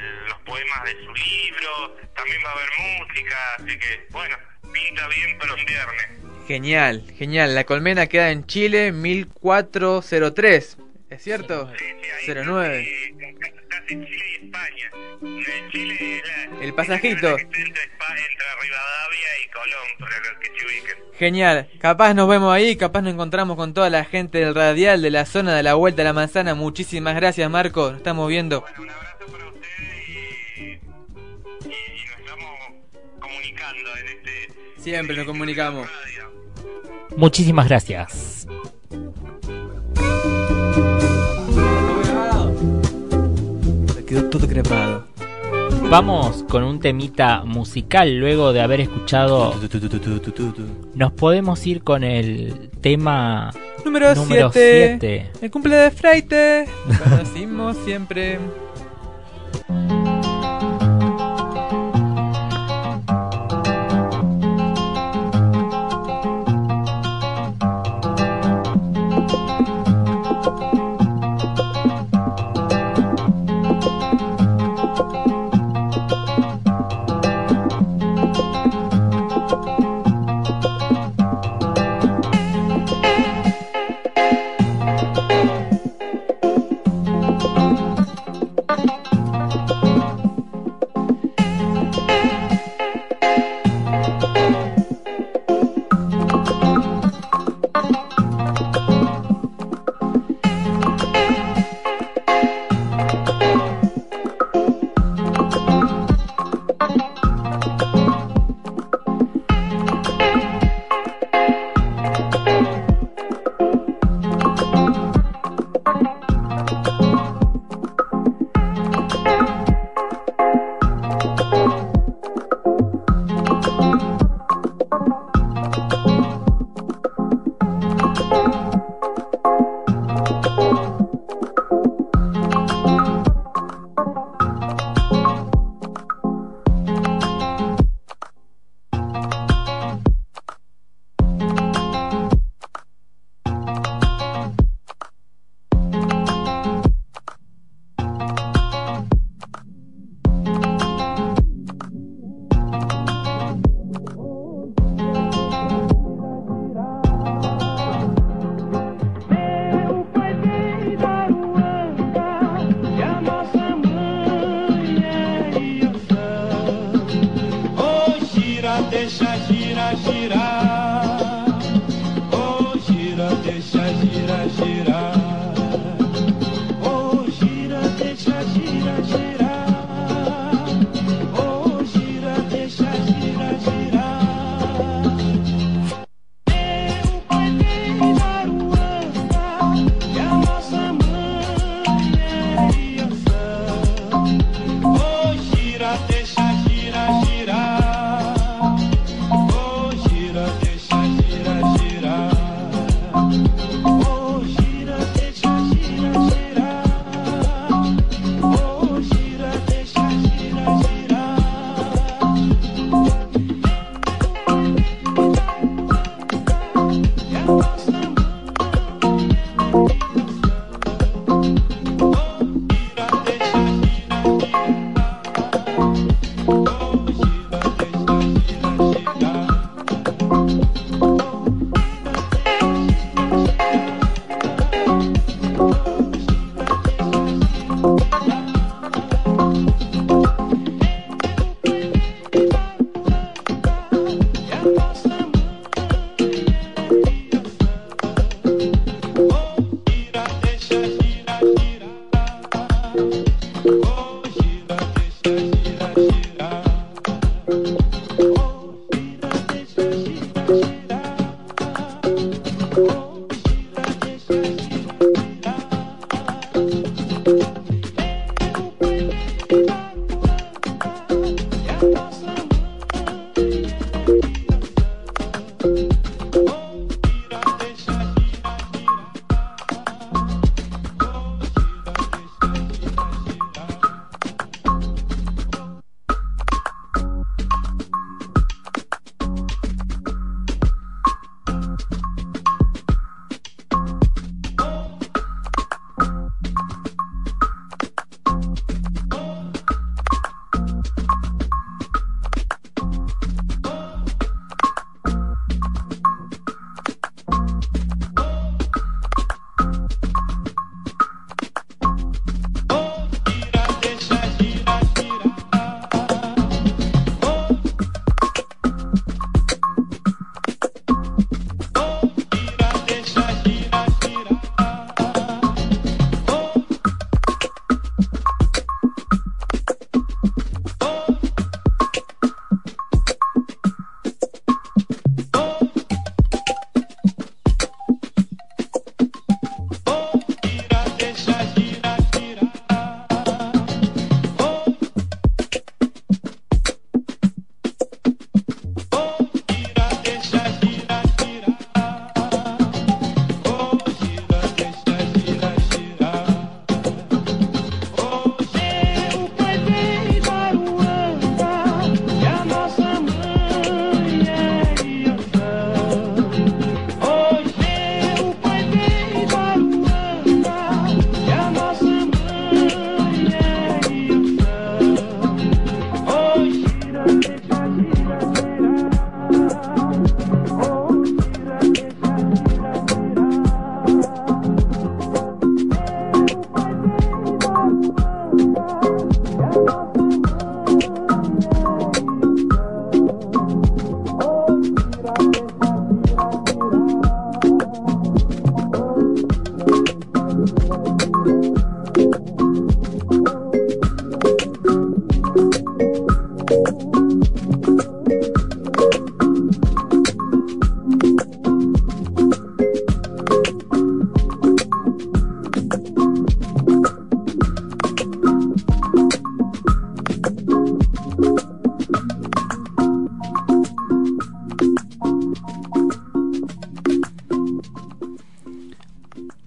poemas de su libro, también va a haber música, así que bueno, pinta bien para un viernes. Genial, genial. La Colmena queda en Chile mil cuatrocientos tres, ¿es cierto? Sí, sí, ahí cero nueve. Casi, casi Chile y España. En Chile la, El pasajito. Entre, entre Rivadavia y Colón, para los que se ubiquen. Genial, capaz nos vemos ahí, capaz nos encontramos con toda la gente del radial, de la zona de la Vuelta a la Manzana. Muchísimas gracias, Marco, nos estamos viendo. Bueno, un abrazo para ustedes y, y, y nos estamos comunicando en este... Siempre nos comunicamos. Muchísimas gracias. Quedó todo crepado. Vamos con un temita musical luego de haber escuchado. Nos podemos ir con el tema número siete. El cumple de Freite. Conocimos siempre.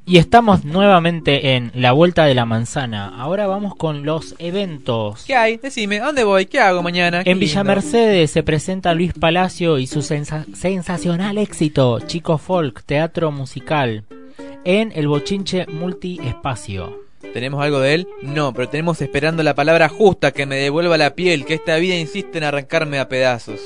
Y estamos nuevamente en La Vuelta de la Manzana. Ahora vamos con los eventos. ¿Qué hay? Decime, ¿a dónde voy? ¿Qué hago mañana? Qué En Villa lindo. Mercedes se presenta Luis Palacio y su sensa- sensacional éxito, Chico Folk, teatro musical, en el Bochinche Multiespacio. ¿Tenemos algo de él? No, pero tenemos esperando la palabra justa que me devuelva la piel, que esta vida insiste en arrancarme a pedazos.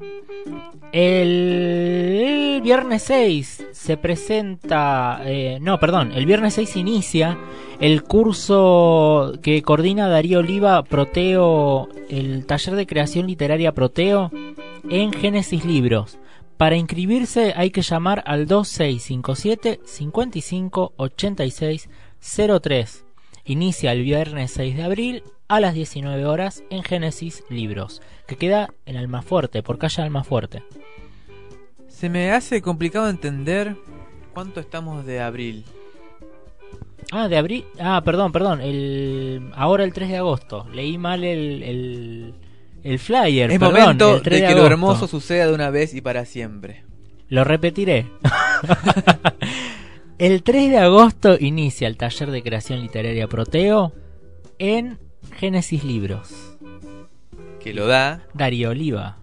El viernes seis se presenta, eh, no, perdón, el viernes seis inicia el curso que coordina Darío Oliva, Proteo, el taller de creación literaria Proteo, en Génesis Libros. Para inscribirse hay que llamar al dos seis cinco siete, cinco cinco, ocho seis cero tres. Inicia el viernes seis de abril a las diecinueve horas en Génesis Libros, que queda en Almafuerte, por calle Almafuerte. Se me hace complicado entender cuánto estamos de abril. Ah, de abril. Ah, perdón, perdón. El ahora el tres de agosto. Leí mal el el, el flyer. Es perdón, momento el tres de de que lo agosto. hermoso suceda de una vez y para siempre. Lo repetiré. El tres de agosto inicia el taller de creación literaria Proteo en Génesis Libros. Que lo da Darío Oliva.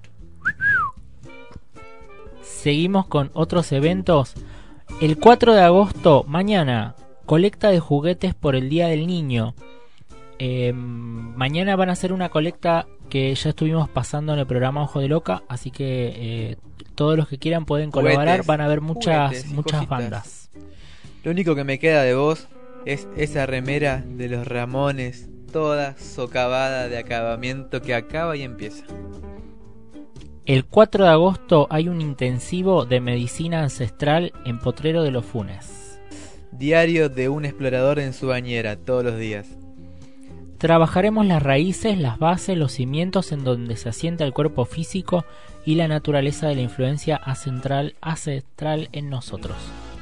Seguimos con otros eventos. El cuatro de agosto, mañana, colecta de juguetes por el Día del Niño. Eh, mañana van a hacer una colecta que ya estuvimos pasando en el programa Ojo de Loca, así que eh, todos los que quieran pueden colaborar. Juguetes, Van a haber muchas, juguetes y muchas cositas. bandas. Lo único que me queda de vos es esa remera de los Ramones, toda socavada de acabamiento que acaba y empieza. El cuatro de agosto hay un intensivo de medicina ancestral en Potrero de los Funes. Diario de un explorador en su bañera, todos los días. Trabajaremos las raíces, las bases, los cimientos en donde se asienta el cuerpo físico y la naturaleza de la influencia ancestral, ancestral en nosotros.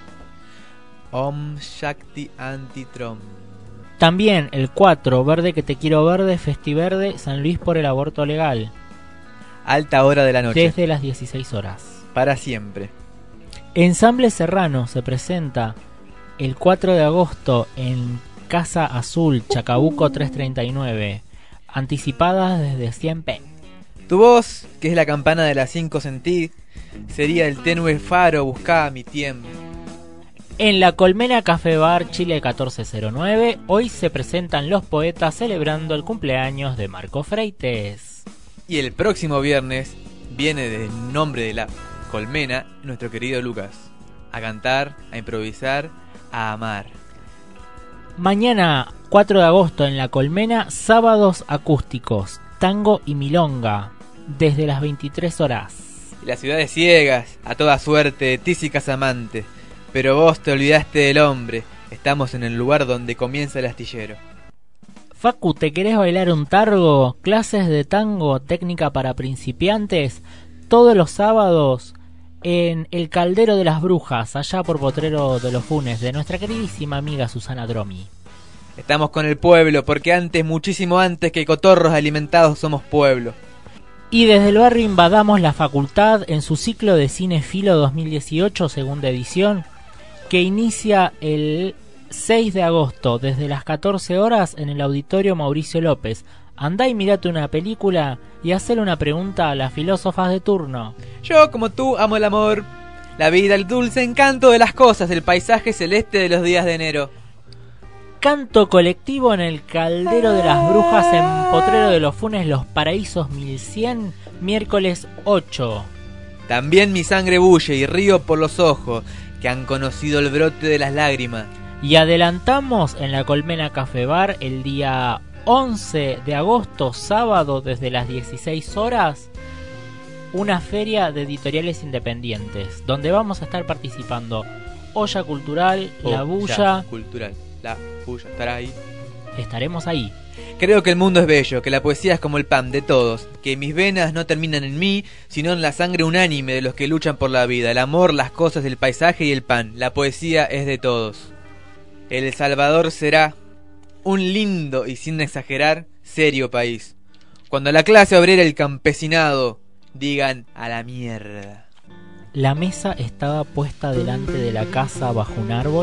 Om Shakti Antitrom. También el cuatro, Verde que te quiero verde, Festiverde, San Luis por el aborto legal. Alta hora de la noche. Desde las dieciséis horas. Para siempre. Ensamble Serrano se presenta el cuatro de agosto en Casa Azul, Chacabuco trescientos treinta y nueve. Anticipadas desde cien pe. Tu voz, que es la campana de las cinco sentí, sería el tenue faro, buscaba mi tiempo. En la Colmena Café Bar Chile catorce cero nueve, hoy se presentan los poetas celebrando el cumpleaños de Marco Freites. Y el próximo viernes viene desde el nombre de la colmena nuestro querido Lucas. A cantar, a improvisar, a amar. Mañana cuatro de agosto en la Colmena, sábados acústicos, tango y milonga, desde las veintitrés horas. Y las ciudades ciegas, a toda suerte, tísicas amantes. Pero vos te olvidaste del hombre. Estamos en el lugar donde comienza el astillero. Facu, ¿te querés bailar un targo? Clases de tango, técnica para principiantes, todos los sábados en El Caldero de las Brujas, allá por Potrero de los Funes, de nuestra queridísima amiga Susana Dromi. Estamos con el pueblo, porque antes, muchísimo antes que cotorros alimentados, somos pueblo. Y desde el barrio invadamos la facultad en su ciclo de Cinefilo dos mil dieciocho, segunda edición, que inicia el seis de agosto desde las catorce horas en el Auditorio Mauricio López. Andá y mirate una película y hacele una pregunta a las filósofas de turno. Yo, como tú, amo el amor, la vida, el dulce encanto de las cosas, el paisaje celeste de los días de enero. Canto colectivo en el Caldero de las Brujas en Potrero de los Funes, Los Paraísos mil cien, miércoles ocho. También mi sangre bulle y río por los ojos, que han conocido el brote de las lágrimas. Y adelantamos en la Colmena Café Bar el día once de agosto, sábado, desde las dieciséis horas, una feria de editoriales independientes, donde vamos a estar participando Olla Cultural, oh, La Bulla. Cultural, La Bulla, estará ahí. Estaremos ahí. Creo que el mundo es bello, que la poesía es como el pan de todos, que mis venas no terminan en mí, sino en la sangre unánime de los que luchan por la vida, el amor, las cosas, el paisaje y el pan. La poesía es de todos. El Salvador será un lindo y, sin exagerar, serio país. Cuando la clase obrera y el campesinado digan a la mierda. La mesa estaba puesta delante de la casa bajo un árbol.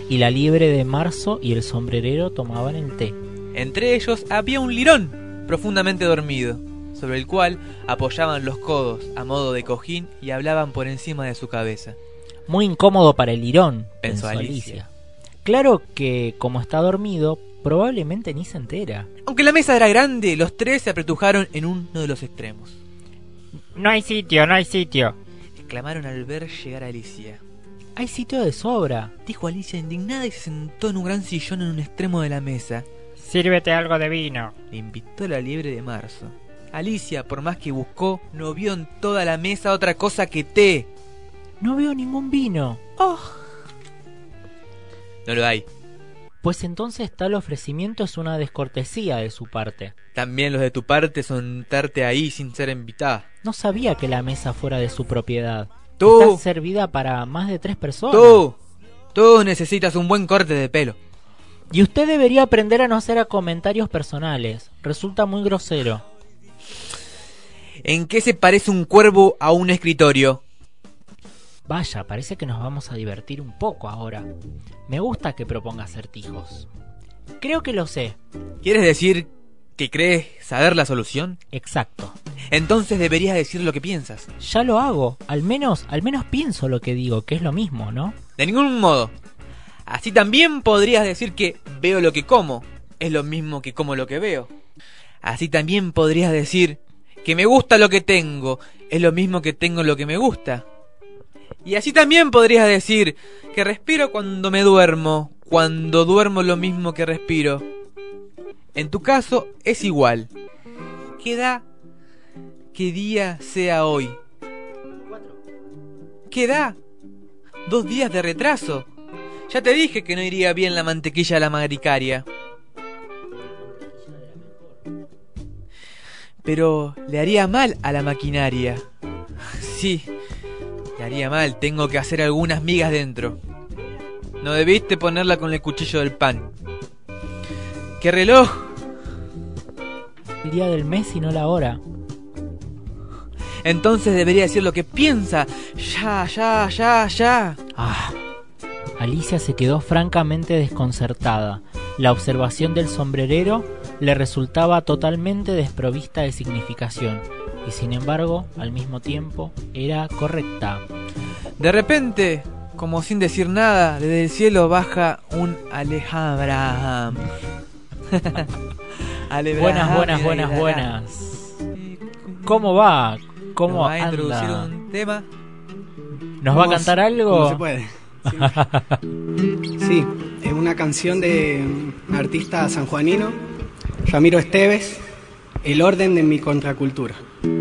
y la liebre de marzo y el sombrerero tomaban el té. Entre ellos había un lirón profundamente dormido, sobre el cual apoyaban los codos a modo de cojín y hablaban por encima de su cabeza. Muy incómodo para el lirón, pensó pensó Alicia. Alicia. Claro que, como está dormido, probablemente ni se entera. Aunque la mesa era grande, los tres se apretujaron en uno de los extremos. No hay sitio, no hay sitio, exclamaron al ver llegar a Alicia. Hay sitio de sobra, dijo Alicia indignada y se sentó en un gran sillón en un extremo de la mesa. Sírvete algo de vino, le invitó la liebre de marzo. Alicia, por más que buscó, no vio en toda la mesa otra cosa que té. No veo ningún vino. Oh. No lo hay. Pues entonces tal ofrecimiento es una descortesía de su parte. También los de tu parte son sentarte ahí sin ser invitada. No sabía que la mesa fuera de su propiedad. Tú. Está servida para más de tres personas. Tú. Tú necesitas un buen corte de pelo. Y usted debería aprender a no hacer comentarios personales. Resulta muy grosero. ¿En qué se parece un cuervo a un escritorio? Vaya, parece que nos vamos a divertir un poco ahora. Me gusta que proponga acertijos. Creo que lo sé. ¿Quieres decir que crees saber la solución? Exacto. Entonces deberías decir lo que piensas. Ya lo hago. Al menos, al menos pienso lo que digo, que es lo mismo, ¿no? De ningún modo. Así también podrías decir que veo lo que como. Es lo mismo que como lo que veo. Así también podrías decir que me gusta lo que tengo. Es lo mismo que tengo lo que me gusta. Y así también podrías decir que respiro cuando me duermo, cuando duermo lo mismo que respiro. En tu caso es igual. ¿Qué da que día sea hoy? ¿Qué da? Dos días de retraso. Ya te dije que no iría bien la mantequilla a la maricaria. Pero le haría mal a la maquinaria. Sí. Le haría mal, tengo que hacer algunas migas dentro. No debiste ponerla con el cuchillo del pan. ¿Qué reloj? El día del mes y no la hora. Entonces debería decir lo que piensa. Ya, ya, ya, ya. Ah. Alicia se quedó francamente desconcertada. La observación del sombrerero le resultaba totalmente desprovista de significación. Y sin embargo, al mismo tiempo, era correcta. De repente, como sin decir nada, desde el cielo baja un Alejandra. Buenas, buenas, buenas, buenas. ¿Cómo va? ¿Cómo va a anda? introducir un tema? ¿Nos va a cantar algo? ¿Cómo se puede? Sí. Sí, es una canción de un artista sanjuanino, Ramiro Esteves, El orden de mi contracultura.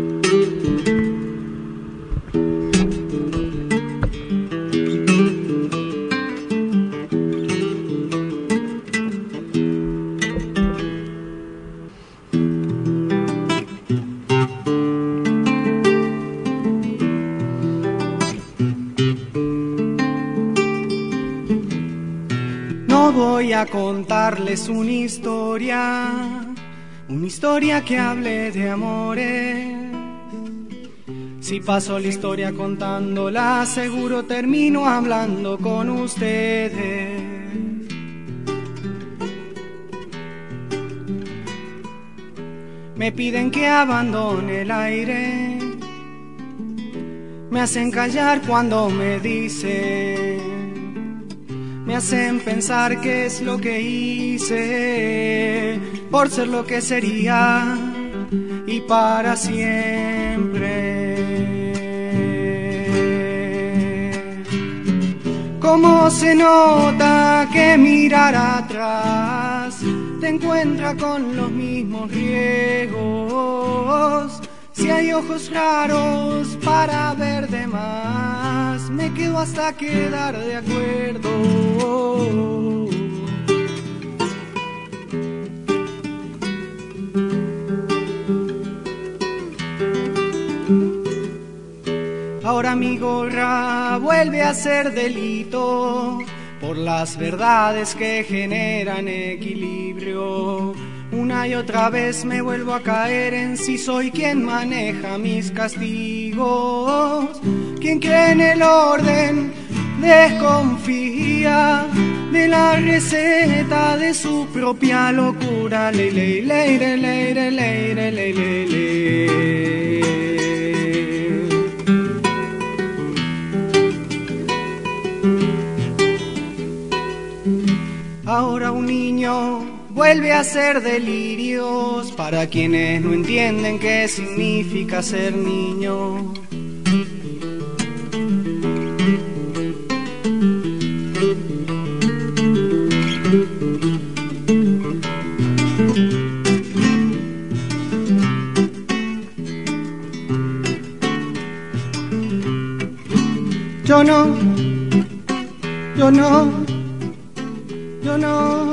No voy a contarles una historia, una historia que hable de amores. Si paso la historia contándola, seguro termino hablando con ustedes. Me piden que abandone el aire, me hacen callar cuando me dicen, me hacen pensar qué es lo que hice por ser lo que sería y para siempre. Cómo se nota que mirar atrás te encuentra con los mismos riesgos. Si hay ojos raros para ver de más, me quedo hasta quedar de acuerdo. Ahora mi gorra vuelve a ser delito por las verdades que generan equilibrio. Una y otra vez me vuelvo a caer en si soy quien maneja mis castigos. Quien cree en el orden desconfía de la receta de su propia locura. Le, le, le, le, le, le, le, le, le, le, le. Ahora un niño vuelve a hacer delirios para quienes no entienden qué significa ser niño. Yo no, yo no, yo no,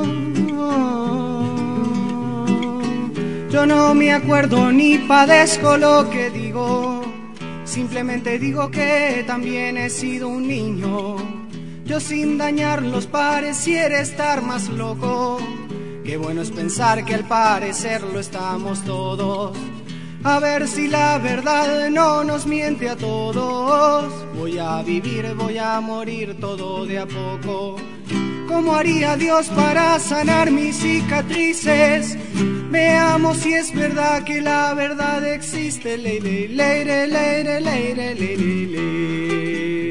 yo no me acuerdo ni padezco lo que digo, simplemente digo que también he sido un niño. Yo sin dañarlos pareciera estar más loco, qué bueno es pensar que al parecerlo estamos todos. A ver si la verdad no nos miente a todos. Voy a vivir, voy a morir todo de a poco. ¿Cómo haría Dios para sanar mis cicatrices? Veamos si es verdad que la verdad existe. Leire, leire, leire, leire, leire, leire.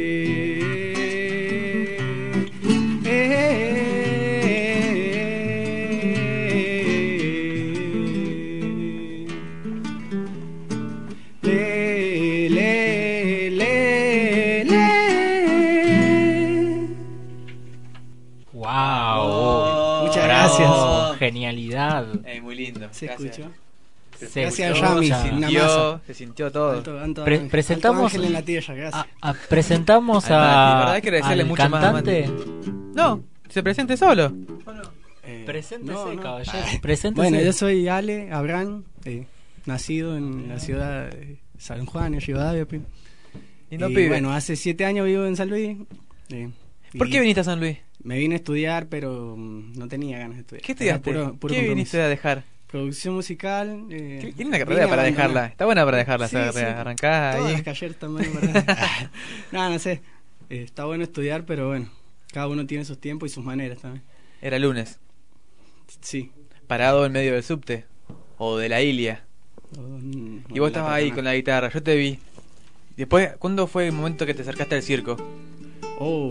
Genialidad. Eh, muy lindo. Se Gracias. escuchó. Se Gracias, escucha. Yami. Se Una sintió, masa. se sintió todo. Alto, alto, Pre- alto presentamos ángel en la tierra, gracias. a- a- presentamos Al Mati. La a verdad hay que agradecerle al mucho más a cantante. No, se presente solo. Eh, Preséntese, no, no. caballero. Ah, Preséntese. Bueno, yo soy Ale Abraham, eh, nacido en la ciudad de San Juan, en Rivadavia. pi. Lindo Y pibe. bueno, hace siete años vivo en San Luis. eh, ¿Por y qué viniste a San Luis? Me vine a estudiar, pero mm, no tenía ganas de estudiar. ¿Qué Era estudiaste? puro- puro ¿Qué compromiso. viniste a dejar? Producción musical. Eh, Qué- Tiene una vine carrera a para abandonar. dejarla. Está buena para dejarla Sí, esa sí. carrera. Arrancás Todas ahí. las que ayer también, ¿verdad? No, no sé. Eh, está bueno estudiar, pero bueno, cada uno tiene sus tiempos y sus maneras también. Era lunes. Sí. Parado en medio del subte. O de la Ilia. Mm, Y vos la estabas ahí peatonal. con la guitarra. Yo te vi. Después, ¿cuándo fue el momento que te acercaste al circo? Oh,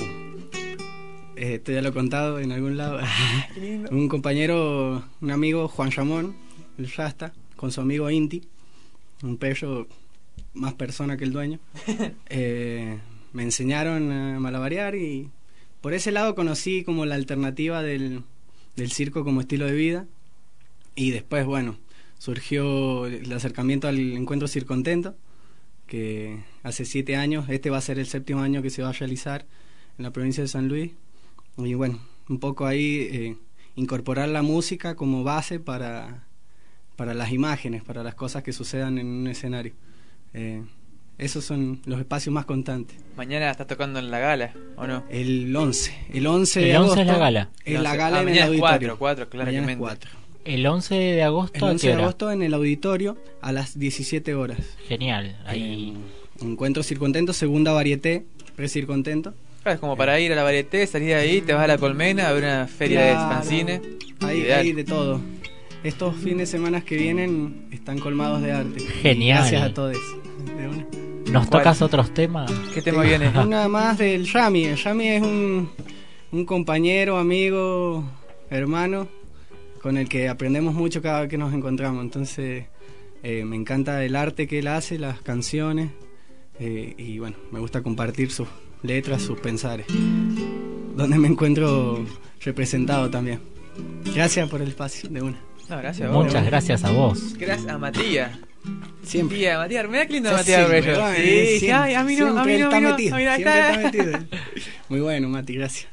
eh, esto ya lo he contado en algún lado. Qué lindo. Un compañero, un amigo, Juan Ramón, el Rasta, con su amigo Inti, un perro más persona que el dueño, eh, me enseñaron a malabarear y por ese lado conocí como la alternativa del, del circo como estilo de vida. Y después, bueno, surgió el acercamiento al encuentro Circontento, que hace siete años, este va a ser el séptimo año que se va a realizar en la provincia de San Luis. Y bueno, un poco ahí eh, incorporar la música como base para, para las imágenes, para las cosas que sucedan en un escenario. Eh, esos son los espacios más constantes. Mañana estás tocando en la gala, ¿o no? El once, el once El de once agosto. es la gala. Es El la once. gala Ah, en el mañana es auditorio. cuatro, cuatro, claramente. Mañana es cuatro. El once de agosto, El ¿a once qué de hora? agosto en el auditorio a las diecisiete horas. Genial. Ahí. Eh, encuentro Circontento, segunda varieté, pre-Circontento. Claro, es como para ir a la varieté, salir de ahí, te vas a la Colmena a ver una feria Claro. de fanzine. Hay, Ideal. hay de todo. Estos fines de semana que vienen están colmados de arte. Genial. Gracias a todos. De una. ¿Nos ¿Cuál? tocas otros temas? ¿Qué tema viene? Una más del Yami. El Yami es un, un compañero, amigo, hermano, con el que aprendemos mucho cada vez que nos encontramos. Entonces, eh, me encanta el arte que él hace, las canciones, eh, y bueno, me gusta compartir sus letras, sus pensares, donde me encuentro representado también. Gracias por el espacio, de una. No, gracias a vos. Muchas gracias a vos. Gracias a Matías. Siempre. Tía, Matías, mirá qué lindo Sí, Matías siempre, Bello. bueno, Sí, siempre, sí, ay, a mí no, a siempre mí no, está a mí no. metido, Ah, mira, siempre está- está metido. Muy bueno, Mati, gracias.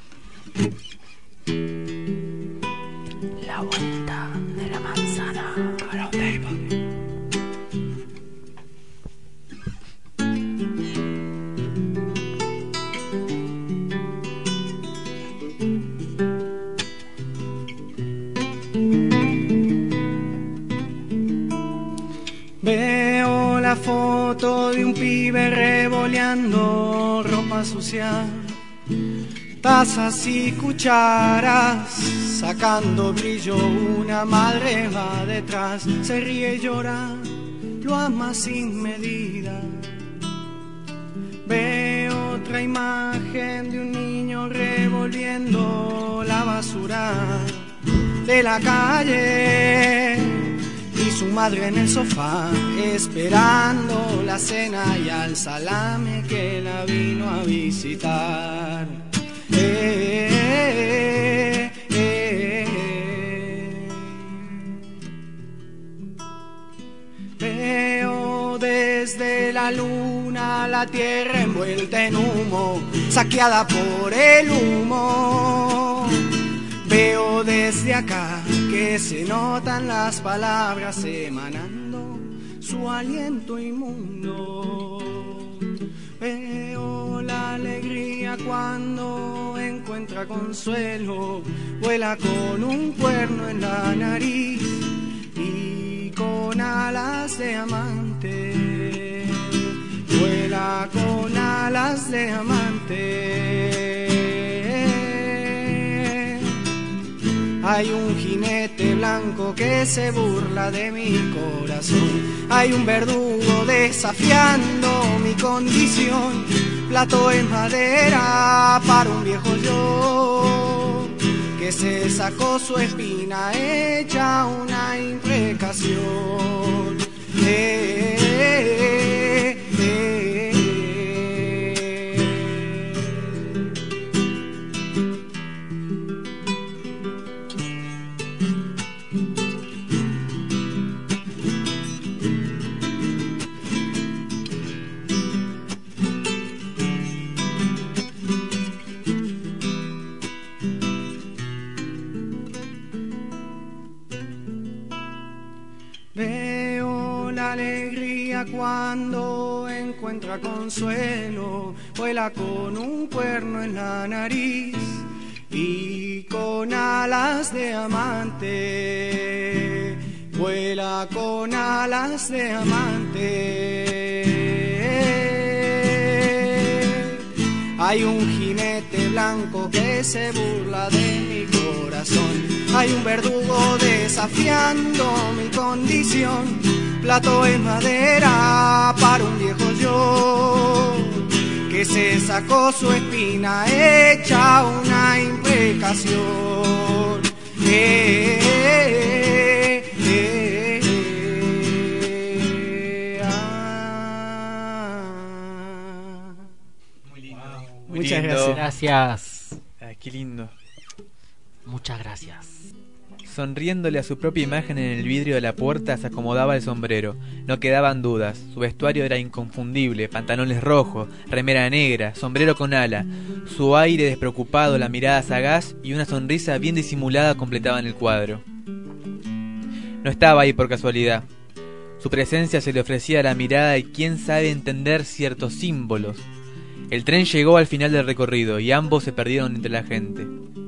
La vuelta de la manzana. Veo la foto de un pibe revoleando ropa sucia tazas y cucharas, sacando brillo una madre va detrás, se ríe y llora, lo ama sin medida. Veo otra imagen de un niño revolviendo la basura de la calle y su madre en el sofá esperando la cena y al salame que la vino a visitar. Eh, eh, eh. Veo desde la luna la tierra envuelta en humo, saqueada por el humo. Veo desde acá que se notan las palabras emanando su aliento inmundo. Veo la alegría cuando encuentra consuelo, vuela con un cuerno en la nariz y con alas de amante, vuela con alas de amante. Hay un jinete blanco que se burla de mi corazón, hay un verdugo desafiando mi condición, plato en madera para un viejo yo, que se sacó su espina hecha una imprecación. Eh, eh, eh, eh. Veo la alegría cuando encuentra consuelo, vuela con un cuerno en la nariz y con alas de amante, vuela con alas de amante. Hay un jinete blanco que se burla de mi corazón, hay un verdugo desafiando mi condición, plato en madera para un viejo yo, que se sacó su espina hecha una imprecación. Eh, eh, eh, eh, ah. Muy lindo. Muy Muchas lindo. gracias. Gracias. Ay, qué lindo. Muchas gracias. Sonriéndole a su propia imagen en el vidrio de la puerta se acomodaba el sombrero. No quedaban dudas, su vestuario era inconfundible, pantalones rojos, remera negra, sombrero con ala. Su aire despreocupado, la mirada sagaz y una sonrisa bien disimulada completaban el cuadro. No estaba ahí por casualidad. Su presencia se le ofrecía a la mirada y quién sabe entender ciertos símbolos. El tren llegó al final del recorrido y ambos se perdieron entre la gente.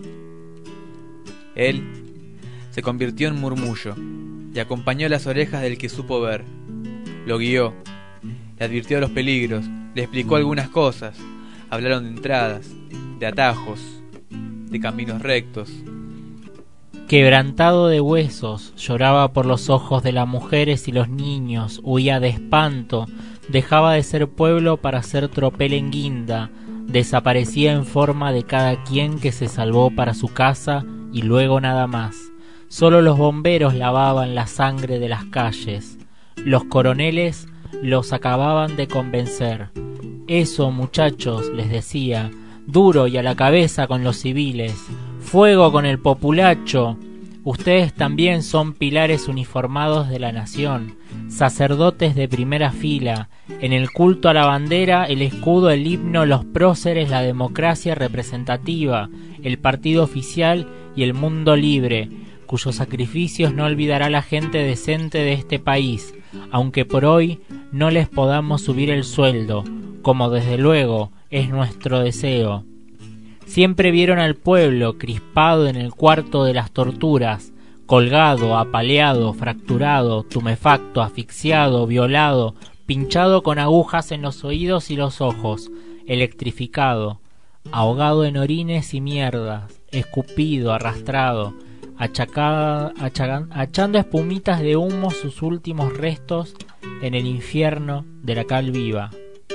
Él se convirtió en murmullo y acompañó las orejas del que supo ver. Lo guió, le advirtió de los peligros, le explicó algunas cosas. Hablaron de entradas, de atajos, de caminos rectos. Quebrantado de huesos, lloraba por los ojos de las mujeres y los niños, huía de espanto, dejaba de ser pueblo para ser tropel en guinda, desaparecía en forma de cada quien que se salvó para su casa y luego nada más. Solo los bomberos lavaban la sangre de las calles. Los coroneles los acababan de convencer. Eso, muchachos, les decía, duro y a la cabeza con los civiles. Fuego con el populacho. Ustedes también son pilares uniformados de la nación, sacerdotes de primera fila. En el culto a la bandera, el escudo, el himno, los próceres, la democracia representativa, el partido oficial y el mundo libre, cuyos sacrificios no olvidará la gente decente de este país, aunque por hoy no les podamos subir el sueldo, como desde luego es nuestro deseo. Siempre vieron al pueblo crispado en el cuarto de las torturas, colgado, apaleado, fracturado, tumefacto, asfixiado, violado, pinchado con agujas en los oídos y los ojos, electrificado. ahogado en orines y mierdas, escupido, arrastrado, achacada, achagan, achando espumitas de humo sus últimos restos en el infierno de la cal viva.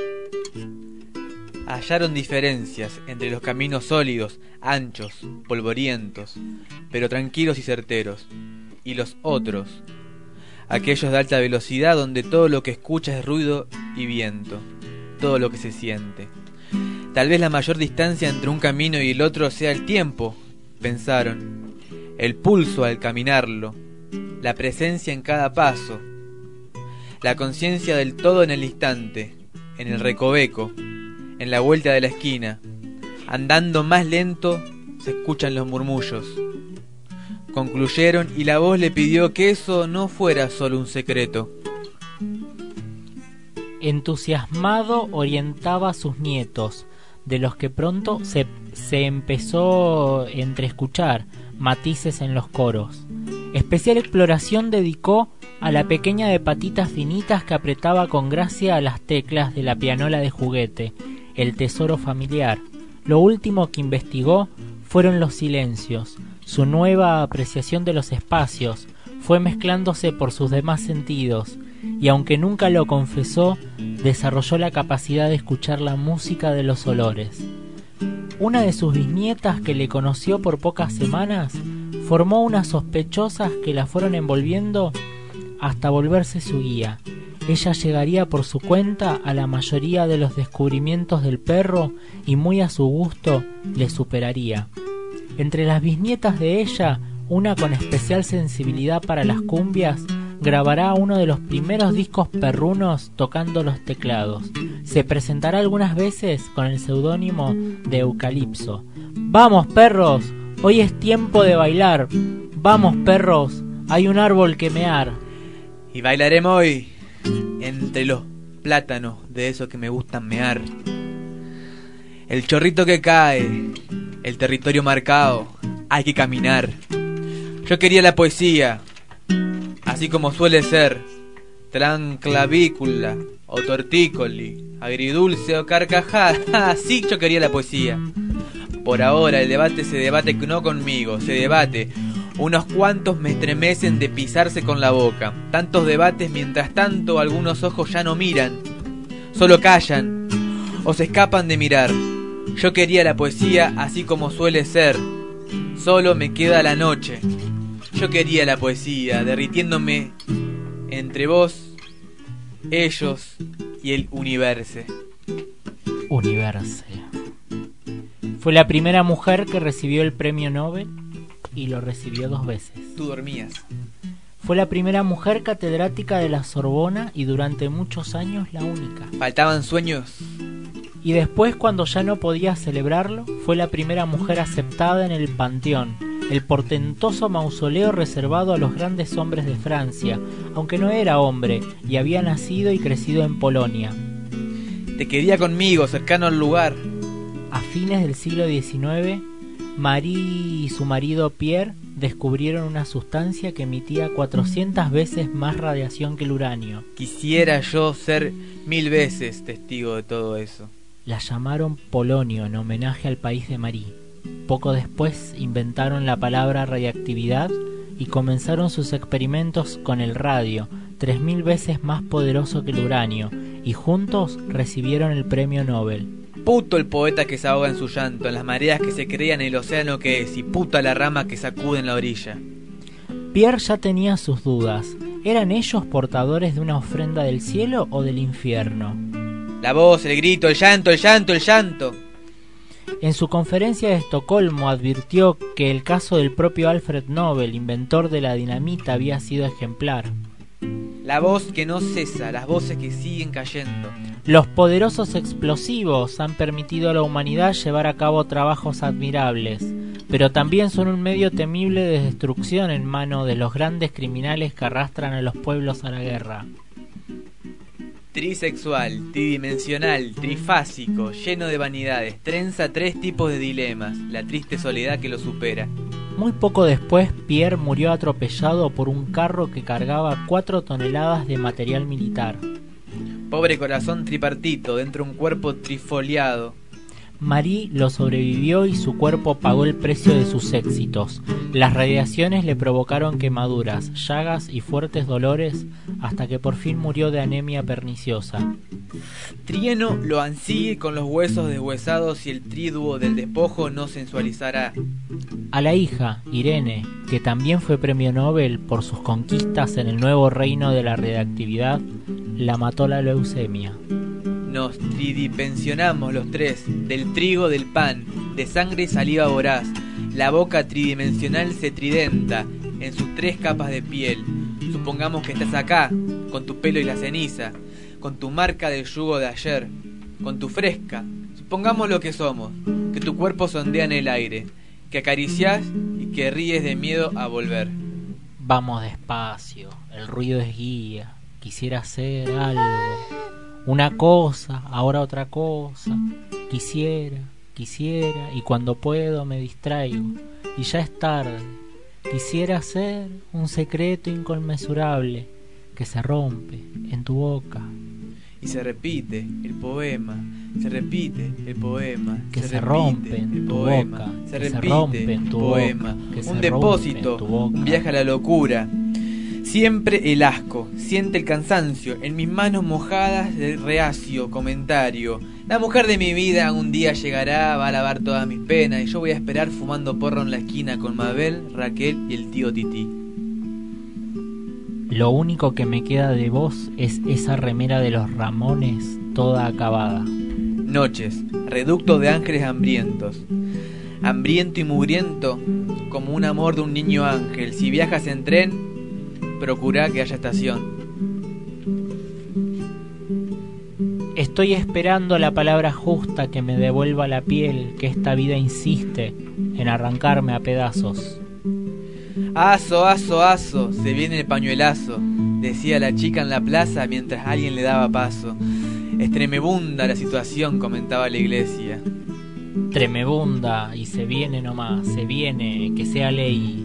Hallaron diferencias entre los caminos sólidos, anchos, polvorientos, pero tranquilos y certeros, y los otros, aquellos de alta velocidad donde todo lo que escucha es ruido y viento, todo lo que se siente. Tal vez la mayor distancia entre un camino y el otro sea el tiempo, pensaron, el pulso al caminarlo, la presencia en cada paso, la conciencia del todo en el instante, en el recoveco, en la vuelta de la esquina. Andando más lento se escuchan los murmullos. Concluyeron y la voz le pidió que eso no fuera solo un secreto. Entusiasmado orientaba a sus nietos, de los que pronto se, se empezó a entreescuchar matices en los coros. Especial exploración dedicó a la pequeña de patitas finitas que apretaba con gracia a las teclas de la pianola de juguete, el tesoro familiar. Lo último que investigó fueron los silencios. Su nueva apreciación de los espacios fue mezclándose por sus demás sentidos, y aunque nunca lo confesó, desarrolló la capacidad de escuchar la música de los olores. Una de sus bisnietas, que le conoció por pocas semanas, formó unas sospechosas que la fueron envolviendo hasta volverse su guía. Ella llegaría por su cuenta a la mayoría de los descubrimientos del perro y muy a su gusto le superaría. Entre las bisnietas de ella, una con especial sensibilidad para las cumbias, grabará uno de los primeros discos perrunos tocando los teclados. Se presentará algunas veces con el seudónimo de Eucalipso. ¡Vamos, perros! Hoy es tiempo de bailar. ¡Vamos, perros! Hay un árbol que mear. Y bailaremos hoy entre los plátanos de esos que me gustan mear. El chorrito que cae, el territorio marcado, hay que caminar. Yo quería la poesía, así como suele ser, tranclavícula o tortícoli, agridulce o carcajada. Así yo quería la poesía. Por ahora el debate se debate no conmigo, se debate. Unos cuantos me estremecen de pisarse con la boca. Tantos debates, mientras tanto algunos ojos ya no miran, solo callan o se escapan de mirar. Yo quería la poesía así como suele ser, solo me queda la noche. Yo quería la poesía derritiéndome entre vos, ellos y el universo. Universo. Fue la primera mujer que recibió el premio Nobel y lo recibió dos veces. Tú dormías. Fue la primera mujer catedrática de la Sorbona y durante muchos años la única. Faltaban sueños. Y después, cuando ya no podía celebrarlo, fue la primera mujer aceptada en el Panteón, el portentoso mausoleo reservado a los grandes hombres de Francia, aunque no era hombre y había nacido y crecido en Polonia. Te quería conmigo, cercano al lugar. A fines del siglo diecinueve, Marie y su marido Pierre descubrieron una sustancia que emitía cuatrocientas veces más radiación que el uranio. Quisiera yo ser mil veces testigo de todo eso. La llamaron polonio en homenaje al país de Marie. Poco después inventaron la palabra radiactividad y comenzaron sus experimentos con el radio, tres mil veces más poderoso que el uranio, y juntos recibieron el premio Nobel. Puto el poeta que se ahoga en su llanto, en las mareas que se crean en el océano que es, y puta la rama que sacude en la orilla. Pierre ya tenía sus dudas. ¿Eran ellos portadores de una ofrenda del cielo o del infierno? La voz, el grito, el llanto, el llanto, el llanto. En su conferencia de Estocolmo advirtió que el caso del propio Alfred Nobel, inventor de la dinamita, había sido ejemplar. La voz que no cesa, las voces que siguen cayendo. Los poderosos explosivos han permitido a la humanidad llevar a cabo trabajos admirables, pero también son un medio temible de destrucción en manos de los grandes criminales que arrastran a los pueblos a la guerra. Trisexual, tridimensional, trifásico, lleno de vanidades, trenza tres tipos de dilemas, la triste soledad que lo supera. Muy poco después, Pierre murió atropellado por un carro que cargaba cuatro toneladas de material militar. Pobre corazón tripartito dentro de un cuerpo trifoliado. Marie lo sobrevivió y su cuerpo pagó el precio de sus éxitos. Las radiaciones le provocaron quemaduras, llagas y fuertes dolores hasta que por fin murió de anemia perniciosa. Trieno lo ansigue con los huesos deshuesados y el triduo del despojo no sensualizará. A la hija, Irene, que también fue premio Nobel por sus conquistas en el nuevo reino de la radiactividad, la mató la leucemia. Nos tridimensionamos los tres, del trigo del pan, de sangre y saliva voraz. La boca tridimensional se tridenta en sus tres capas de piel. Supongamos que estás acá, con tu pelo y la ceniza, con tu marca del yugo de ayer, con tu fresca. Supongamos lo que somos, que tu cuerpo sondea en el aire, que acariciás y que ríes de miedo a volver. Vamos despacio, el ruido es guía, quisiera hacer algo. Una cosa, ahora otra cosa, quisiera, quisiera, y cuando puedo me distraigo, y ya es tarde. Quisiera ser un secreto inconmensurable que se rompe en tu boca. Y se repite el poema, se repite el poema, que se, se rompe en tu poema, boca, se repite se rompe en tu poema, boca, un depósito, un viaje a la locura. Siempre el asco, siente el cansancio, en mis manos mojadas del reacio comentario. La mujer de mi vida un día llegará, va a lavar todas mis penas, y yo voy a esperar fumando porro en la esquina con Mabel, Raquel y el tío Tití. Lo único que me queda de vos es esa remera de los Ramones toda acabada. Noches, reducto de ángeles hambrientos. Hambriento y mugriento como un amor de un niño ángel. Si viajas en tren, procura que haya estación. Estoy esperando la palabra justa que me devuelva la piel que esta vida insiste en arrancarme a pedazos. Aso, aso, aso, se viene el pañuelazo, decía la chica en la plaza mientras alguien le daba paso. Es tremebunda la situación, comentaba la iglesia. Tremebunda, y se viene nomás, se viene, que sea ley.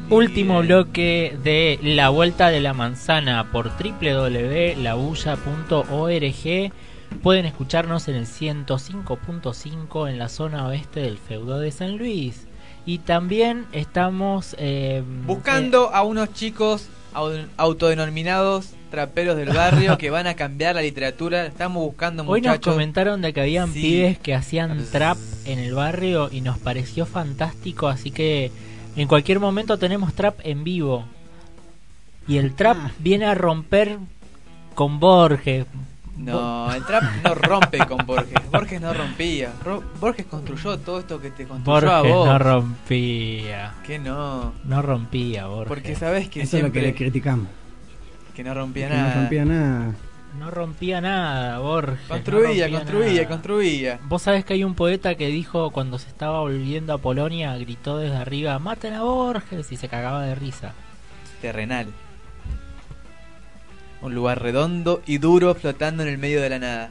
Último bloque de La Vuelta de la Manzana por doble u doble u doble u punto la bulla punto org. Pueden escucharnos en el ciento cinco punto cinco en la zona oeste del feudo de San Luis. Y también estamos eh, buscando eh, a unos chicos autodenominados traperos del barrio que van a cambiar la literatura. Estamos buscando muchachos. Hoy nos comentaron de que habían sí. pibes que hacían trap en el barrio y nos pareció fantástico, así que en cualquier momento tenemos trap en vivo. Y el trap ah. viene a romper con Borges. No, el trap no rompe con Borges. Borges no rompía. Ro- Borges construyó todo esto que te construyó Borges a vos. no rompía. ¿Qué no? No rompía, Borges. Porque sabes que eso siempre... es lo que le criticamos. Que no rompía que nada. No rompía nada. No rompía nada, Borges. Construía, no construía, nada. construía. Vos sabés que hay un poeta que dijo cuando se estaba volviendo a Polonia, gritó desde arriba, maten a Borges, y se cagaba de risa. Terrenal. Un lugar redondo y duro flotando en el medio de la nada.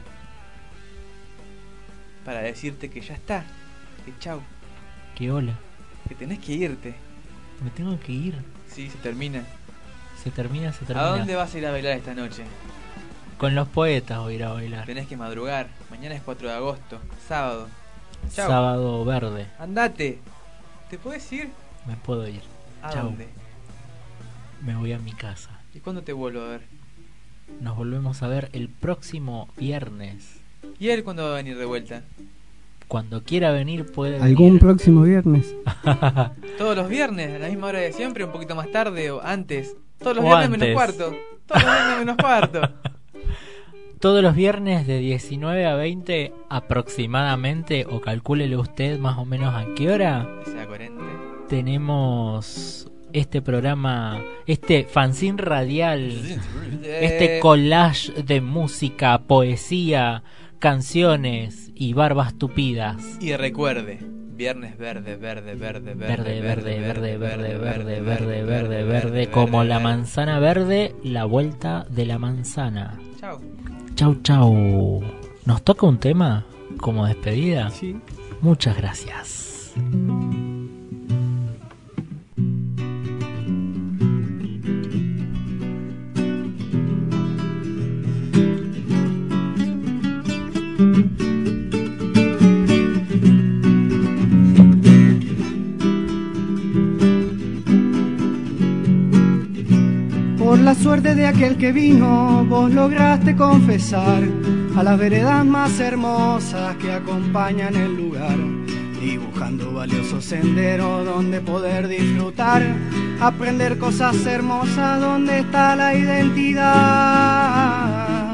Para decirte que ya está. Que chau. Que hola. Que tenés que irte. Me tengo que ir. Sí, se termina. Se termina, se termina. ¿A dónde vas a ir a bailar esta noche? Con los poetas voy a ir a bailar. Tenés que madrugar. Mañana es cuatro de agosto. Sábado. Chau. Sábado verde. Andate. ¿Te puedes ir? Me puedo ir. ¿A Chau. dónde? Me voy a mi casa. ¿Y cuándo te vuelvo a ver? Nos volvemos a ver el próximo viernes. ¿Y él cuándo va a venir de vuelta? Cuando quiera venir puede venir. ¿Algún próximo viernes? Todos los viernes, a la misma hora de siempre, un poquito más tarde o antes. Todos los o viernes antes. menos cuarto. Todos los viernes menos cuarto. Todos los viernes de diecinueve a veinte aproximadamente, o calcúlele usted más o menos a qué hora. Que sea coherente. Tenemos este programa, este fanzine radial, este collage de música, poesía, canciones y barbas tupidas. Y recuerde, viernes verde, verde, verde, verde, verde, verde, verde, verde, verde, verde, verde, como la manzana verde, la vuelta de la manzana. Chau. Chau, chau. ¿Nos toca un tema como despedida? Sí. Muchas gracias. Por la suerte de aquel que vino, vos lograste confesar a las veredas más hermosas que acompañan el lugar, dibujando valiosos senderos donde poder disfrutar, aprender cosas hermosas donde está la identidad.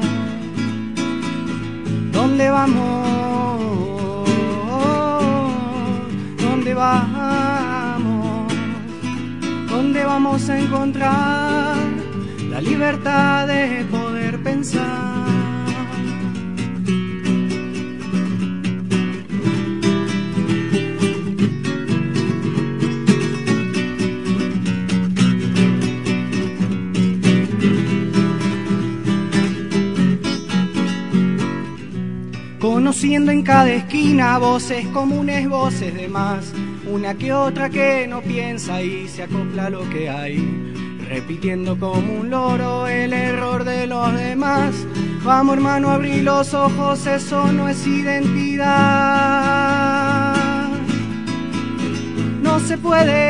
¿Dónde vamos? ¿Dónde vamos? ¿Dónde vamos a encontrar la libertad de poder pensar? Conociendo en cada esquina voces comunes, voces de más, una que otra que no piensa y se acopla a lo que hay, repitiendo como un loro el error de los demás. Vamos hermano, abrí los ojos, eso no es identidad. No se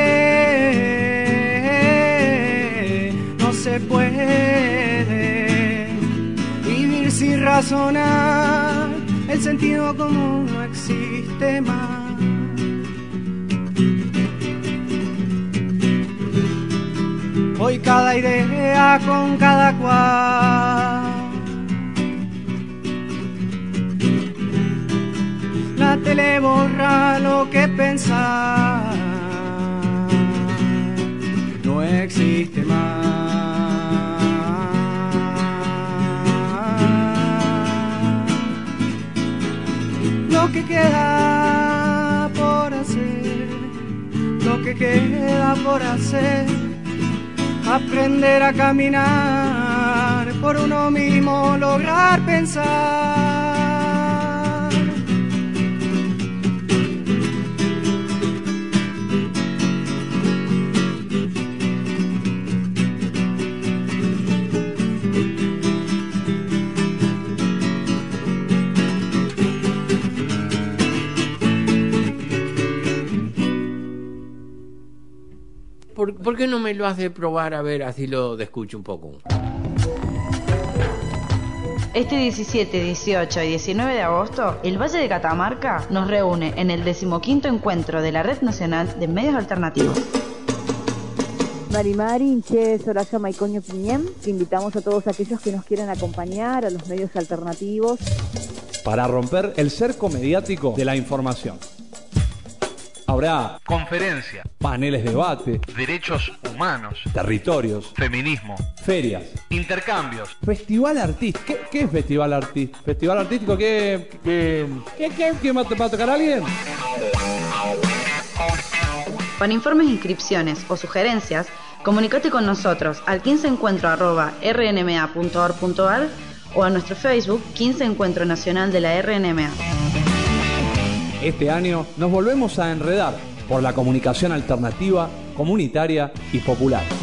puede, no se puede vivir sin razonar, el sentido común no existe más. Hoy cada idea con cada cual, la tele borra lo que pensar, no existe más. Lo que queda por hacer, lo que queda por hacer, aprender a caminar por uno mismo, lograr pensar. ¿por, ¿por qué no me lo hace probar? A ver, así lo escucho un poco. Este diecisiete, dieciocho y diecinueve de agosto, el Valle de Catamarca nos reúne en el decimoquinto encuentro de la Red Nacional de Medios Alternativos. Mari Mari, Inche, Soraya, Maicoño, Piñem, invitamos a todos aquellos que nos quieran acompañar a los medios alternativos para romper el cerco mediático de la información. Habrá conferencia, paneles de debate, derechos humanos, territorios, feminismo, ferias, intercambios, festival artístico. ¿Qué, qué es festival artístico? ¿Festival artístico qué? ¿Qué? ¿Qué? ¿Qué? ¿Qué va a tocar a alguien? Para informes, inscripciones o sugerencias, comunícate con nosotros al quince encuentro arroba r n m a punto org punto a r o a nuestro Facebook quince Encuentro Nacional de la R N M A. Este año nos volvemos a enredar por la comunicación alternativa, comunitaria y popular.